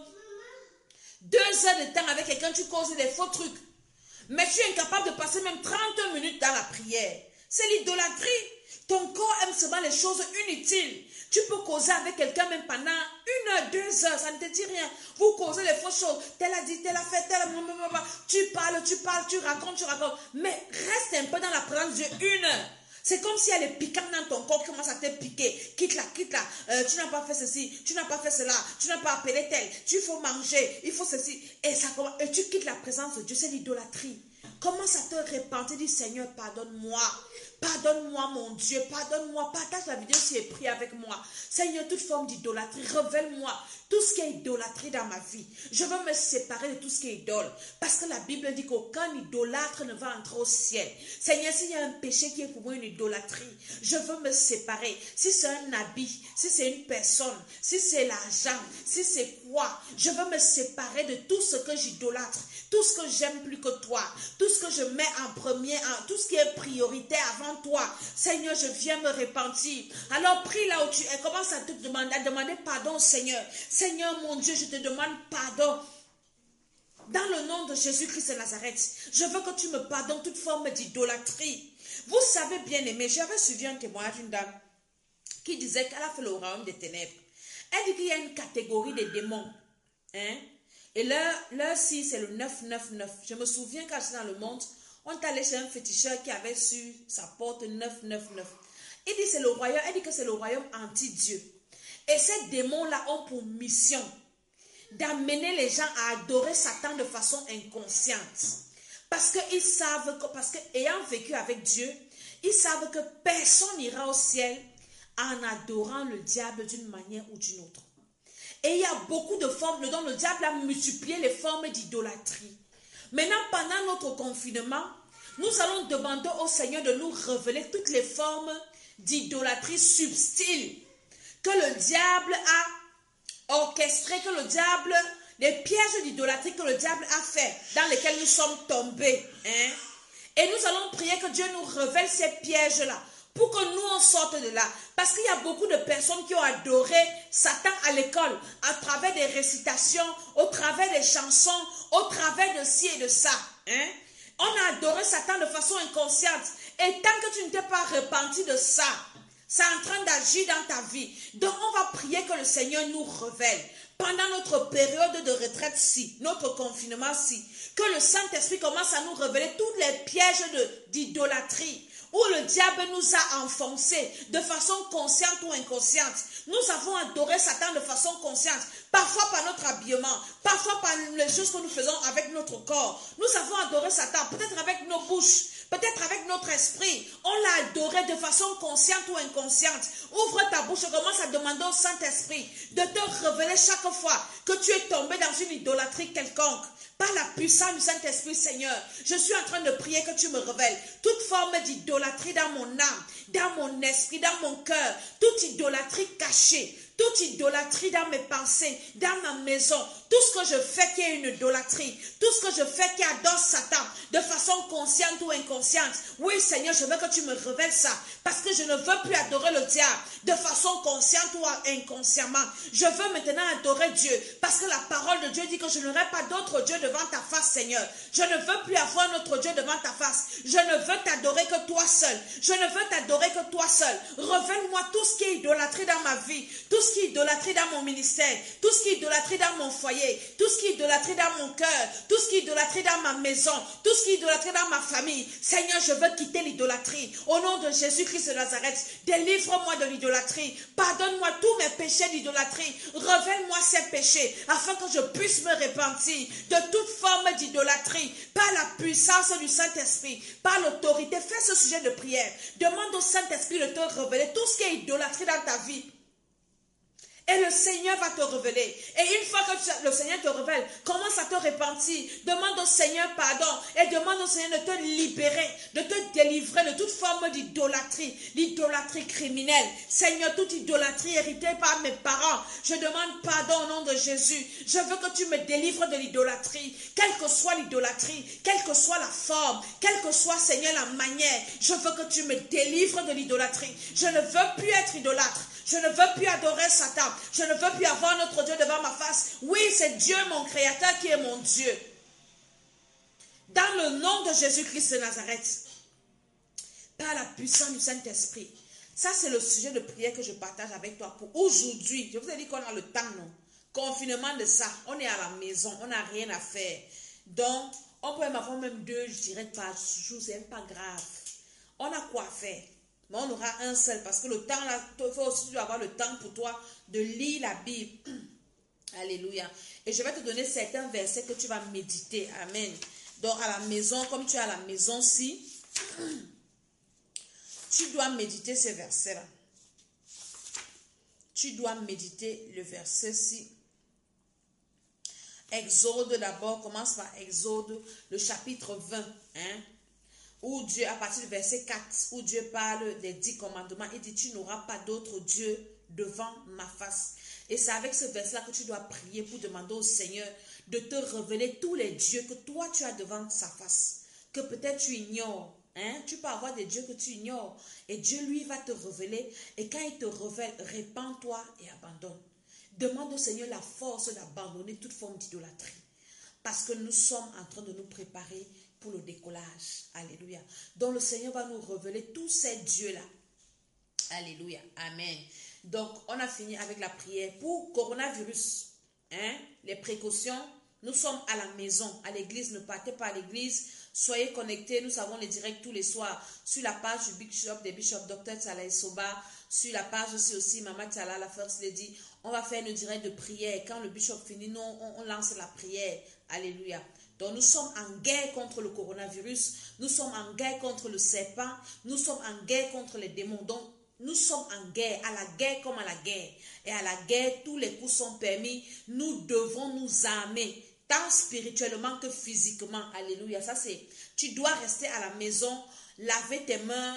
2 heures de temps avec quelqu'un, tu causes des faux trucs. Mais tu es incapable de passer même 30 minutes dans la prière. C'est l'idolâtrie. Ton corps aime seulement les choses inutiles. Tu peux causer avec quelqu'un même pendant 1 heure, 2 heures, ça ne te dit rien. Vous causez les fausses choses. Tel a dit, tel a fait, tel a... Tu parles, tu racontes. Mais reste un peu dans la présence de Dieu 1 heure. C'est comme s'il y a les piquants dans ton corps qui commencent à te piquer. Quitte là. Tu n'as pas fait ceci, tu n'as pas fait cela, tu n'as pas appelé tel. Tu faut manger, il faut ceci. Et tu quittes la présence de Dieu, c'est l'idolâtrie. Commence à te repentir, dis Seigneur, pardonne-moi. Pardonne-moi mon Dieu, pardonne-moi. Partage la vidéo si tu es pris avec moi. Seigneur, toute forme d'idolâtrie, révèle-moi tout ce qui est idolâtrie dans ma vie. Je veux me séparer de tout ce qui est idole. Parce que la Bible dit qu'aucun idolâtre ne va entrer au ciel. Seigneur, s'il y a un péché qui est pour moi une idolâtrie, je veux me séparer. Si c'est un habit, si c'est une personne, si c'est l'argent, si c'est quoi, je veux me séparer de tout ce que j'idolâtre, tout ce que j'aime plus que toi, tout ce que je mets en premier, tout ce qui est priorité avant toi. Seigneur, je viens me repentir. Alors prie là où tu es, commence à te demander pardon au Seigneur. Seigneur mon Dieu, je te demande pardon. Dans le nom de Jésus-Christ de Nazareth, je veux que tu me pardonnes toute forme d'idolâtrie. Vous savez bien aimé, j'avais suivi un témoignage d'une dame qui disait qu'elle a fait le royaume des ténèbres. Elle dit qu'il y a une catégorie de démons. Et leur signe, c'est le 999. Je me souviens quand j'étais dans le monde, on est allé chez un féticheur qui avait sur sa porte 999. Il dit c'est le royaume, elle dit que c'est le royaume anti-Dieu. Et ces démons-là ont pour mission d'amener les gens à adorer Satan de façon inconsciente. Parce qu'ils savent que, ayant vécu avec Dieu, ils savent que personne n'ira au ciel en adorant le diable d'une manière ou d'une autre. Et il y a beaucoup de formes dont le diable a multiplié les formes d'idolâtrie. Maintenant, pendant notre confinement, nous allons demander au Seigneur de nous révéler toutes les formes d'idolâtrie subtiles que le diable a orchestrées, que le diable, les pièges d'idolâtrie que le diable a fait, dans lesquels nous sommes tombés. Et nous allons prier que Dieu nous révèle ces pièges-là, pour que nous on sorte de là. Parce qu'il y a beaucoup de personnes qui ont adoré Satan à l'école, à travers des récitations, au travers des chansons, au travers de ci et de ça. On a adoré Satan de façon inconsciente. Et tant que tu ne t'es pas repenti de ça, c'est en train d'agir dans ta vie. Donc on va prier que le Seigneur nous révèle. Pendant notre période de retraite-ci, notre confinement-ci, que le Saint-Esprit commence à nous révéler tous les pièges d'idolâtrie, où le diable nous a enfoncés de façon consciente ou inconsciente. Nous avons adoré Satan de façon consciente, parfois par notre habillement, parfois par les choses que nous faisons avec notre corps. Nous avons adoré Satan, peut-être avec nos bouches, peut-être avec notre esprit. On l'a adoré de façon consciente ou inconsciente. Ouvre ta bouche et commence à demander au Saint-Esprit de te révéler chaque fois que tu es tombé dans une idolâtrie quelconque. Par la puissance du Saint-Esprit, Seigneur, je suis en train de prier que tu me révèles toute forme d'idolâtrie dans mon âme, dans mon esprit, dans mon cœur, toute idolâtrie cachée, toute idolâtrie dans mes pensées, dans ma maison, tout ce que je fais qui est une idolâtrie, tout ce que je fais qui adore Satan de façon consciente ou inconsciente. Oui, Seigneur, je veux que tu me révèles ça, parce que je ne veux plus adorer le diable de façon consciente ou inconsciemment. Je veux maintenant adorer Dieu, parce que la parole de Dieu dit que je n'aurai pas d'autre Dieu devant ta face, Seigneur. Je ne veux plus avoir notre Dieu devant ta face. Je ne veux t'adorer que toi seul. Je ne veux t'adorer que toi seul. Révèle-moi tout ce qui est idolâtrie dans ma vie, tout ce qui est idolâtrie dans mon ministère, tout ce qui est idolâtrie dans mon foyer, tout ce qui est idolâtrie dans mon cœur, tout ce qui est idolâtrie dans ma maison, tout ce qui est idolâtrie dans ma famille. Seigneur, je veux quitter l'idolâtrie. Au nom de Jésus-Christ de Nazareth, délivre-moi de l'idolâtrie. Pardonne-moi tous mes péchés d'idolâtrie. Révèle-moi ces péchés afin que je puisse me repentir de toute forme d'idolâtrie par la puissance du Saint-Esprit, par l'autorité. Fais ce sujet de prière. Demande au Saint-Esprit de te révéler tout ce qui est idolâtrie dans ta vie. Et le Seigneur va te révéler. Et une fois que le Seigneur te révèle, commence à te repentir. Demande au Seigneur pardon. Et demande au Seigneur de te libérer, de te délivrer de toute forme d'idolâtrie. L'idolâtrie criminelle. Seigneur, toute idolâtrie héritée par mes parents. Je demande pardon au nom de Jésus. Je veux que tu me délivres de l'idolâtrie. Quelle que soit l'idolâtrie, quelle que soit la forme, quelle que soit, Seigneur, la manière. Je veux que tu me délivres de l'idolâtrie. Je ne veux plus être idolâtre. Je ne veux plus adorer Satan. Je ne veux plus avoir notre Dieu devant ma face. Oui, c'est Dieu, mon Créateur, qui est mon Dieu. Dans le nom de Jésus-Christ de Nazareth. par la puissance du Saint-Esprit. Ça, c'est le sujet de prière que je partage avec toi pour aujourd'hui. Je vous ai dit qu'on a le temps, non? Confinement de ça. On est à la maison, on n'a rien à faire. Donc, on peut même avoir même 2, je dirais, par jour, c'est même pas grave. On a quoi faire. Mais on aura un seul parce que le temps, là, il faut aussi avoir le temps pour toi de lire la Bible. Alléluia. Et je vais te donner certains versets que tu vas méditer. Amen. Donc, à la maison, comme tu es à la maison-ci, tu dois méditer ces versets-là. Tu dois méditer le verset-ci. Exode d'abord, commence par Exode, le chapitre 20, hein, où Dieu, à partir du verset 4, où Dieu parle des 10 commandements, il dit, tu n'auras pas d'autre Dieu devant ma face. Et c'est avec ce verset-là que tu dois prier pour demander au Seigneur de te révéler tous les dieux que toi tu as devant sa face, que peut-être tu ignores. Hein? Tu peux avoir des dieux que tu ignores et Dieu lui va te révéler, et quand il te révèle, répands-toi et abandonne. Demande au Seigneur la force d'abandonner toute forme d'idolâtrie, parce que nous sommes en train de nous préparer pour le décollage. Alléluia. Donc le Seigneur va nous révéler tous ces dieux-là. Alléluia. Amen. Donc on a fini avec la prière pour coronavirus. Hein? Les précautions, nous sommes à la maison, à l'église, ne partez pas à l'église. Soyez connectés, nous avons les directs tous les soirs sur la page du Bishop, des Bishops, Dr. Tsala Soba, sur la page aussi Mama Tsala, la First Lady. On va faire nos directs de prière. Quand le Bishop finit, nous, on lance la prière. Alléluia. Donc nous sommes en guerre contre le coronavirus, nous sommes en guerre contre le serpent, nous sommes en guerre contre les démons. Donc nous sommes en guerre, à la guerre comme à la guerre. Et à la guerre, tous les coups sont permis. Nous devons nous armer, tant spirituellement que physiquement. Alléluia. Ça c'est, tu dois rester à la maison, laver tes mains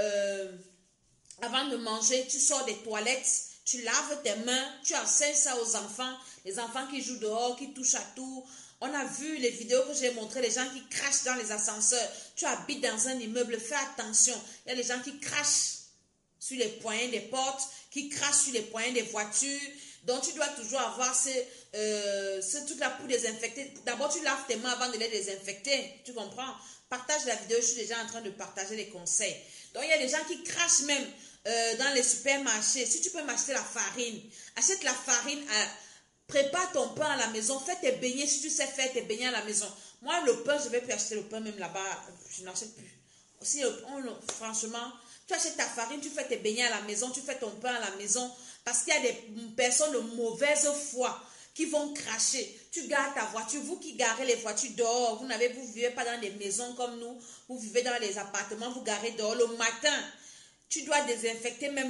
avant de manger. Tu sors des toilettes, tu laves tes mains, tu enseignes ça aux enfants. Les enfants qui jouent dehors, qui touchent à tout. On a vu les vidéos que j'ai montrées, les gens qui crachent dans les ascenseurs. Tu habites dans un immeuble, fais attention. Il y a des gens qui crachent sur les poignées des portes, qui crachent sur les poignées des voitures. Donc, tu dois toujours avoir ce truc-là pour désinfecter. D'abord, tu laves tes mains avant de les désinfecter. Tu comprends? Partage la vidéo, je suis déjà en train de partager les conseils. Donc, il y a des gens qui crachent même dans les supermarchés. Si tu peux m'acheter la farine, achète la farine, prépare ton pain à la maison, fais tes beignets si tu sais faire tes beignets à la maison. Moi, le pain, je ne vais plus acheter le pain même là-bas. Je n'achète plus. Aussi, franchement, tu achètes ta farine, tu fais tes beignets à la maison, tu fais ton pain à la maison. Parce qu'il y a des personnes de mauvaise foi qui vont cracher. Tu gares ta voiture. Vous qui garez les voitures dehors, vous ne vivez pas dans des maisons comme nous. Vous vivez dans les appartements, vous garez dehors. Le matin, tu dois désinfecter même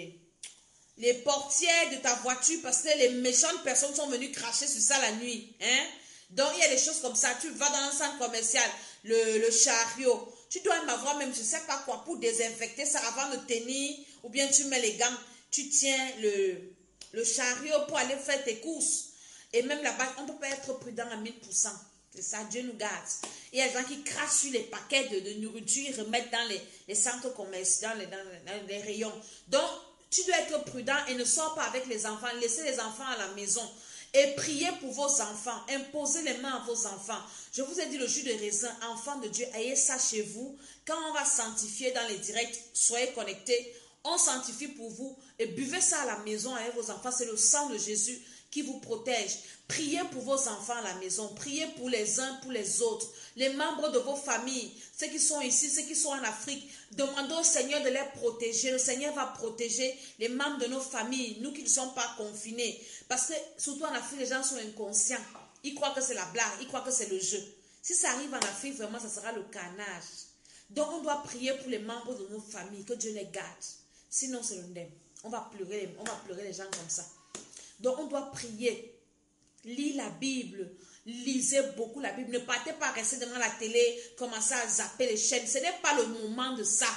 les portières de ta voiture parce que les méchantes personnes sont venues cracher sur ça la nuit. Hein? Donc, il y a des choses comme ça. Tu vas dans un centre commercial, le chariot. Tu dois même avoir même, je ne sais pas quoi, pour désinfecter ça avant de tenir. Ou bien tu mets les gants, tu tiens le chariot pour aller faire tes courses. Et même là-bas, on ne peut pas être prudent à 1000%. C'est ça, Dieu nous garde. Il y a des gens qui crachent sur les paquets de nourriture, ils remettent dans les centres commerciaux, dans les rayons. Donc, tu dois être prudent et ne sors pas avec les enfants. Laissez les enfants à la maison. Et priez pour vos enfants. Imposez les mains à vos enfants. Je vous ai dit le jus de raisin, enfants de Dieu, ayez ça chez vous. Quand on va sanctifier dans les directs, soyez connectés. On sanctifie pour vous et buvez ça à la maison avec vos enfants. C'est le sang de Jésus qui vous protège. Priez pour vos enfants à la maison. Priez pour les uns, pour les autres. Les membres de vos familles, ceux qui sont ici, ceux qui sont en Afrique. Demandez au Seigneur de les protéger. Le Seigneur va protéger les membres de nos familles, nous qui ne sommes pas confinés. Parce que surtout en Afrique, les gens sont inconscients. Ils croient que c'est la blague, ils croient que c'est le jeu. Si ça arrive en Afrique, vraiment, ça sera le carnage. Donc, on doit prier pour les membres de nos familles, que Dieu les garde. Sinon, c'est le ndem. On va pleurer les gens comme ça. Donc, on doit prier. Lire la Bible. Lisez beaucoup la Bible. Ne partez pas rester devant la télé, commencer à zapper les chaînes. Ce n'est pas le moment de ça.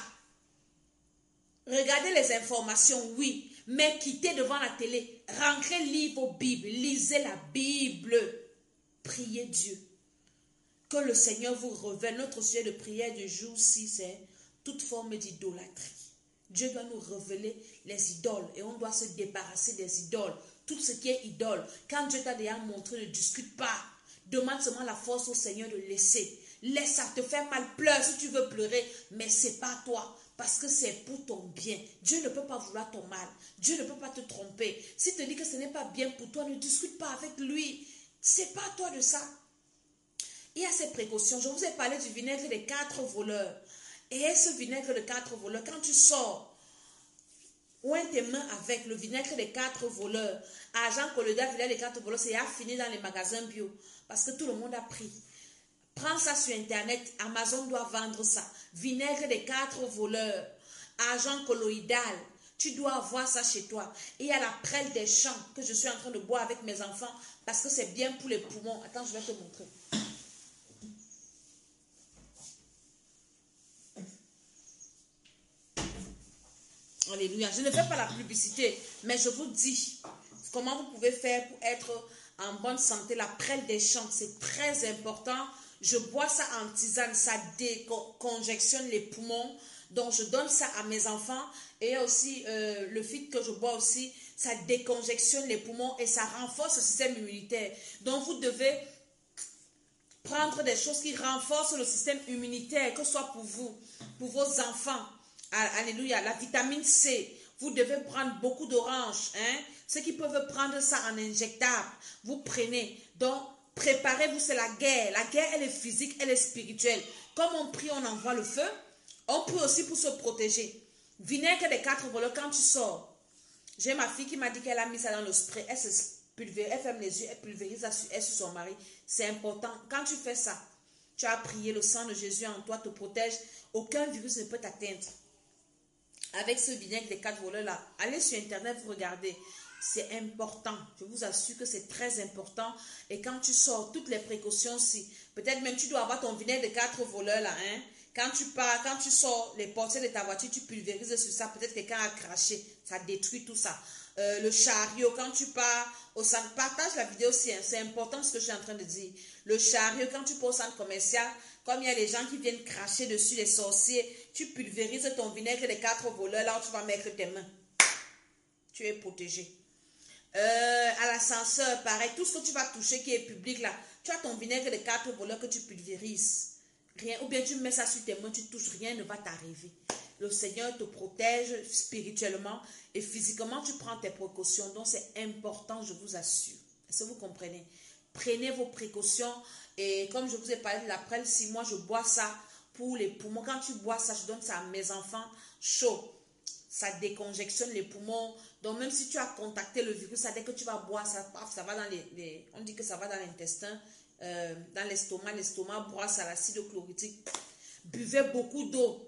Regardez les informations, oui. Mais quittez devant la télé. Rentrez lire vos Bibles. Lisez la Bible. Priez Dieu. Que le Seigneur vous révèle. Notre sujet de prière du jour-ci, c'est toute forme d'idolâtrie. Dieu doit nous révéler les idoles et on doit se débarrasser des idoles. Tout ce qui est idole. Quand Dieu t'a déjà montré, ne discute pas. Demande seulement la force au Seigneur de laisser. Laisse ça te faire mal, pleure si tu veux pleurer, mais c'est pas toi. Parce que c'est pour ton bien. Dieu ne peut pas vouloir ton mal. Dieu ne peut pas te tromper. S'il te dit que ce n'est pas bien pour toi, ne discute pas avec lui. C'est pas à toi de ça. Il y a ces précautions. Je vous ai parlé du vinaigre des 4 voleurs. Et ce vinaigre de 4 voleurs, quand tu sors, oins tes mains avec le vinaigre des 4 voleurs. Argent colloidal, vinaigre des 4 voleurs, c'est à finir dans les magasins bio. Parce que tout le monde a pris. Prends ça sur Internet. Amazon doit vendre ça. Vinaigre des 4 voleurs. Argent colloïdal. Tu dois avoir ça chez toi. Et il y a la prêle des champs que je suis en train de boire avec mes enfants parce que c'est bien pour les poumons. Attends, je vais te montrer. Alléluia. Je ne fais pas la publicité, mais je vous dis comment vous pouvez faire pour être en bonne santé. La prêle des champs, c'est très important. Je bois ça en tisane, ça décongestionne les poumons. Donc, je donne ça à mes enfants. Et aussi, le fit que je bois aussi, ça décongestionne les poumons et ça renforce le système immunitaire. Donc, vous devez prendre des choses qui renforcent le système immunitaire, que ce soit pour vous, pour vos enfants. Alléluia. La vitamine C. Vous devez prendre beaucoup d'oranges. Ceux qui peuvent prendre ça en injectable, vous prenez. Donc, préparez-vous, c'est la guerre. La guerre, elle est physique, elle est spirituelle. Comme on prie, on envoie le feu. On prie aussi pour se protéger. Vinaigre des 4 voleurs, quand tu sors. J'ai ma fille qui m'a dit qu'elle a mis ça dans le spray. Elle se pulvérise, elle ferme les yeux, elle pulvérise ça sur son mari. C'est important. Quand tu fais ça, tu as prié, le sang de Jésus en toi te protège. Aucun virus ne peut t'atteindre. Avec ce vinaigre des 4 voleurs là, allez sur Internet, vous regardez. C'est important. Je vous assure que c'est très important. Et quand tu sors, toutes les précautions, si peut-être même tu dois avoir ton vinaigre de 4 voleurs là, Quand tu pars, quand tu sors les portières de ta voiture, tu pulvérises sur ça. Peut-être quelqu'un a craché. Ça détruit tout ça. Le chariot, quand tu pars au centre, partage la vidéo aussi. C'est important ce que je suis en train de dire. Le chariot, quand tu pars au centre commercial, comme il y a les gens qui viennent cracher dessus, les sorciers, tu pulvérises ton vinaigre des 4 voleurs, là où tu vas mettre tes mains. Tu es protégé. À l'ascenseur, pareil, tout ce que tu vas toucher qui est public là, tu as ton vinaigre de 4 voleurs que tu pulvérises. Rien, ou bien tu mets ça sur tes mains, tu touches, rien ne va t'arriver. Le Seigneur te protège spirituellement et physiquement, tu prends tes précautions. Donc c'est important, je vous assure. Est-ce que vous comprenez? Prenez vos précautions. Et comme je vous ai parlé de la prêle, si moi je bois ça pour les poumons, quand tu bois ça, je donne ça à mes enfants chaud. Ça décongestionne les poumons. Donc même si tu as contacté le virus, ça, dès que tu vas boire ça, ça va dans on dit que ça va dans l'intestin, dans l'estomac brosse à l'acide chlorhydrique. Buvez beaucoup d'eau.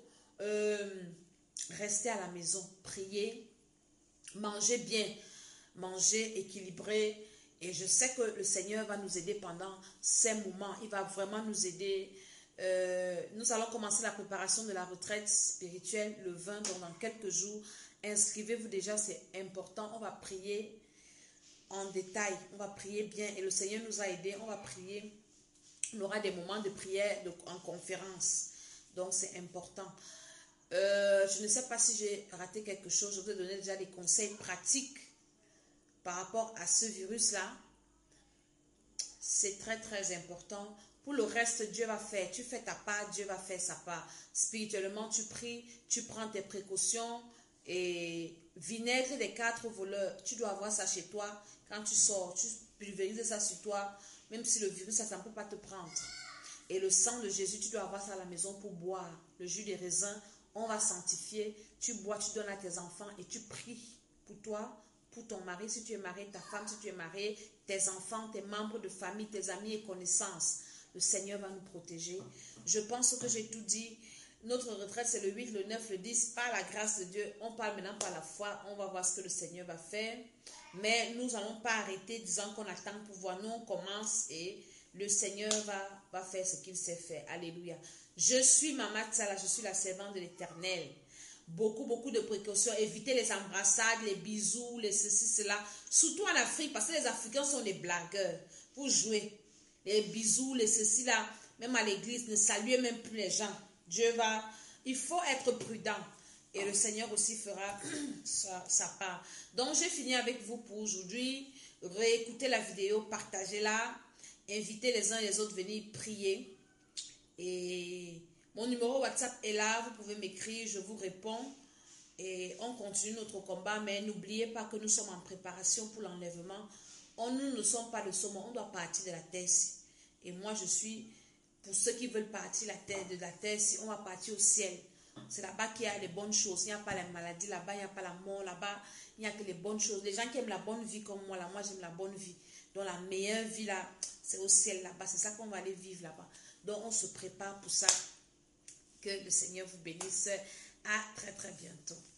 Restez à la maison, priez, mangez bien, mangez équilibré. Et je sais que le Seigneur va nous aider pendant ces moments. Il va vraiment nous aider. Nous allons commencer la préparation de la retraite spirituelle le 20, donc dans quelques jours. Inscrivez-vous déjà, c'est important. On va prier en détail. On va prier bien. Et le Seigneur nous a aidés. On va prier. On aura des moments de prière en conférence. Donc, c'est important. Je ne sais pas si j'ai raté quelque chose. Je vous ai donné déjà des conseils pratiques par rapport à ce virus-là. C'est très, très important. Pour le reste, Dieu va faire. Tu fais ta part, Dieu va faire sa part. Spirituellement, tu pries, tu prends tes précautions. Et vinaigre des 4 voleurs, tu dois avoir ça chez toi. Quand tu sors, tu pulvérises ça sur toi. Même si le virus, ça ne peut pas te prendre. Et le sang de Jésus, tu dois avoir ça à la maison pour boire. Le jus des raisins, on va sanctifier. Tu bois, tu donnes à tes enfants et tu pries pour toi, pour ton mari, si tu es marié, ta femme, si tu es marié, tes enfants, tes membres de famille, tes amis et connaissances. Le Seigneur va nous protéger. Je pense que j'ai tout dit. Notre retraite, c'est le 8, le 9, le 10. Par la grâce de Dieu, on parle maintenant par la foi. On va voir ce que le Seigneur va faire. Mais nous n'allons pas arrêter disant qu'on attend pour voir. Nous, on commence et le Seigneur va faire ce qu'il sait faire. Alléluia. Je suis Maman Tsala, je suis la servante de l'Éternel. Beaucoup de précautions. Évitez les embrassades, les bisous, les ceci, cela. Surtout en Afrique, parce que les Africains sont des blagueurs. Vous jouez. Les bisous, les ceci, là. Même à l'église, ne saluez même plus les gens. Il faut être prudent. Et le Seigneur aussi fera sa part. Donc, j'ai fini avec vous pour aujourd'hui. Réécoutez la vidéo, partagez-la. Invitez les uns et les autres à venir prier. Et mon numéro WhatsApp est là, vous pouvez m'écrire, je vous réponds. Et on continue notre combat, mais n'oubliez pas que nous sommes en préparation pour l'enlèvement. Nous ne sommes pas le saumon, on doit partir de la terre-ci. Et moi, je suis, pour ceux qui veulent partir de la terre-ci, on va partir au ciel. C'est là-bas qu'il y a les bonnes choses. Il n'y a pas la maladie là-bas, il n'y a pas la mort là-bas. Il n'y a que les bonnes choses. Les gens qui aiment la bonne vie comme moi, là, moi j'aime la bonne vie. Donc la meilleure vie là, c'est au ciel là-bas. C'est ça qu'on va aller vivre là-bas. Donc on se prépare pour ça. Que le Seigneur vous bénisse. À très très bientôt.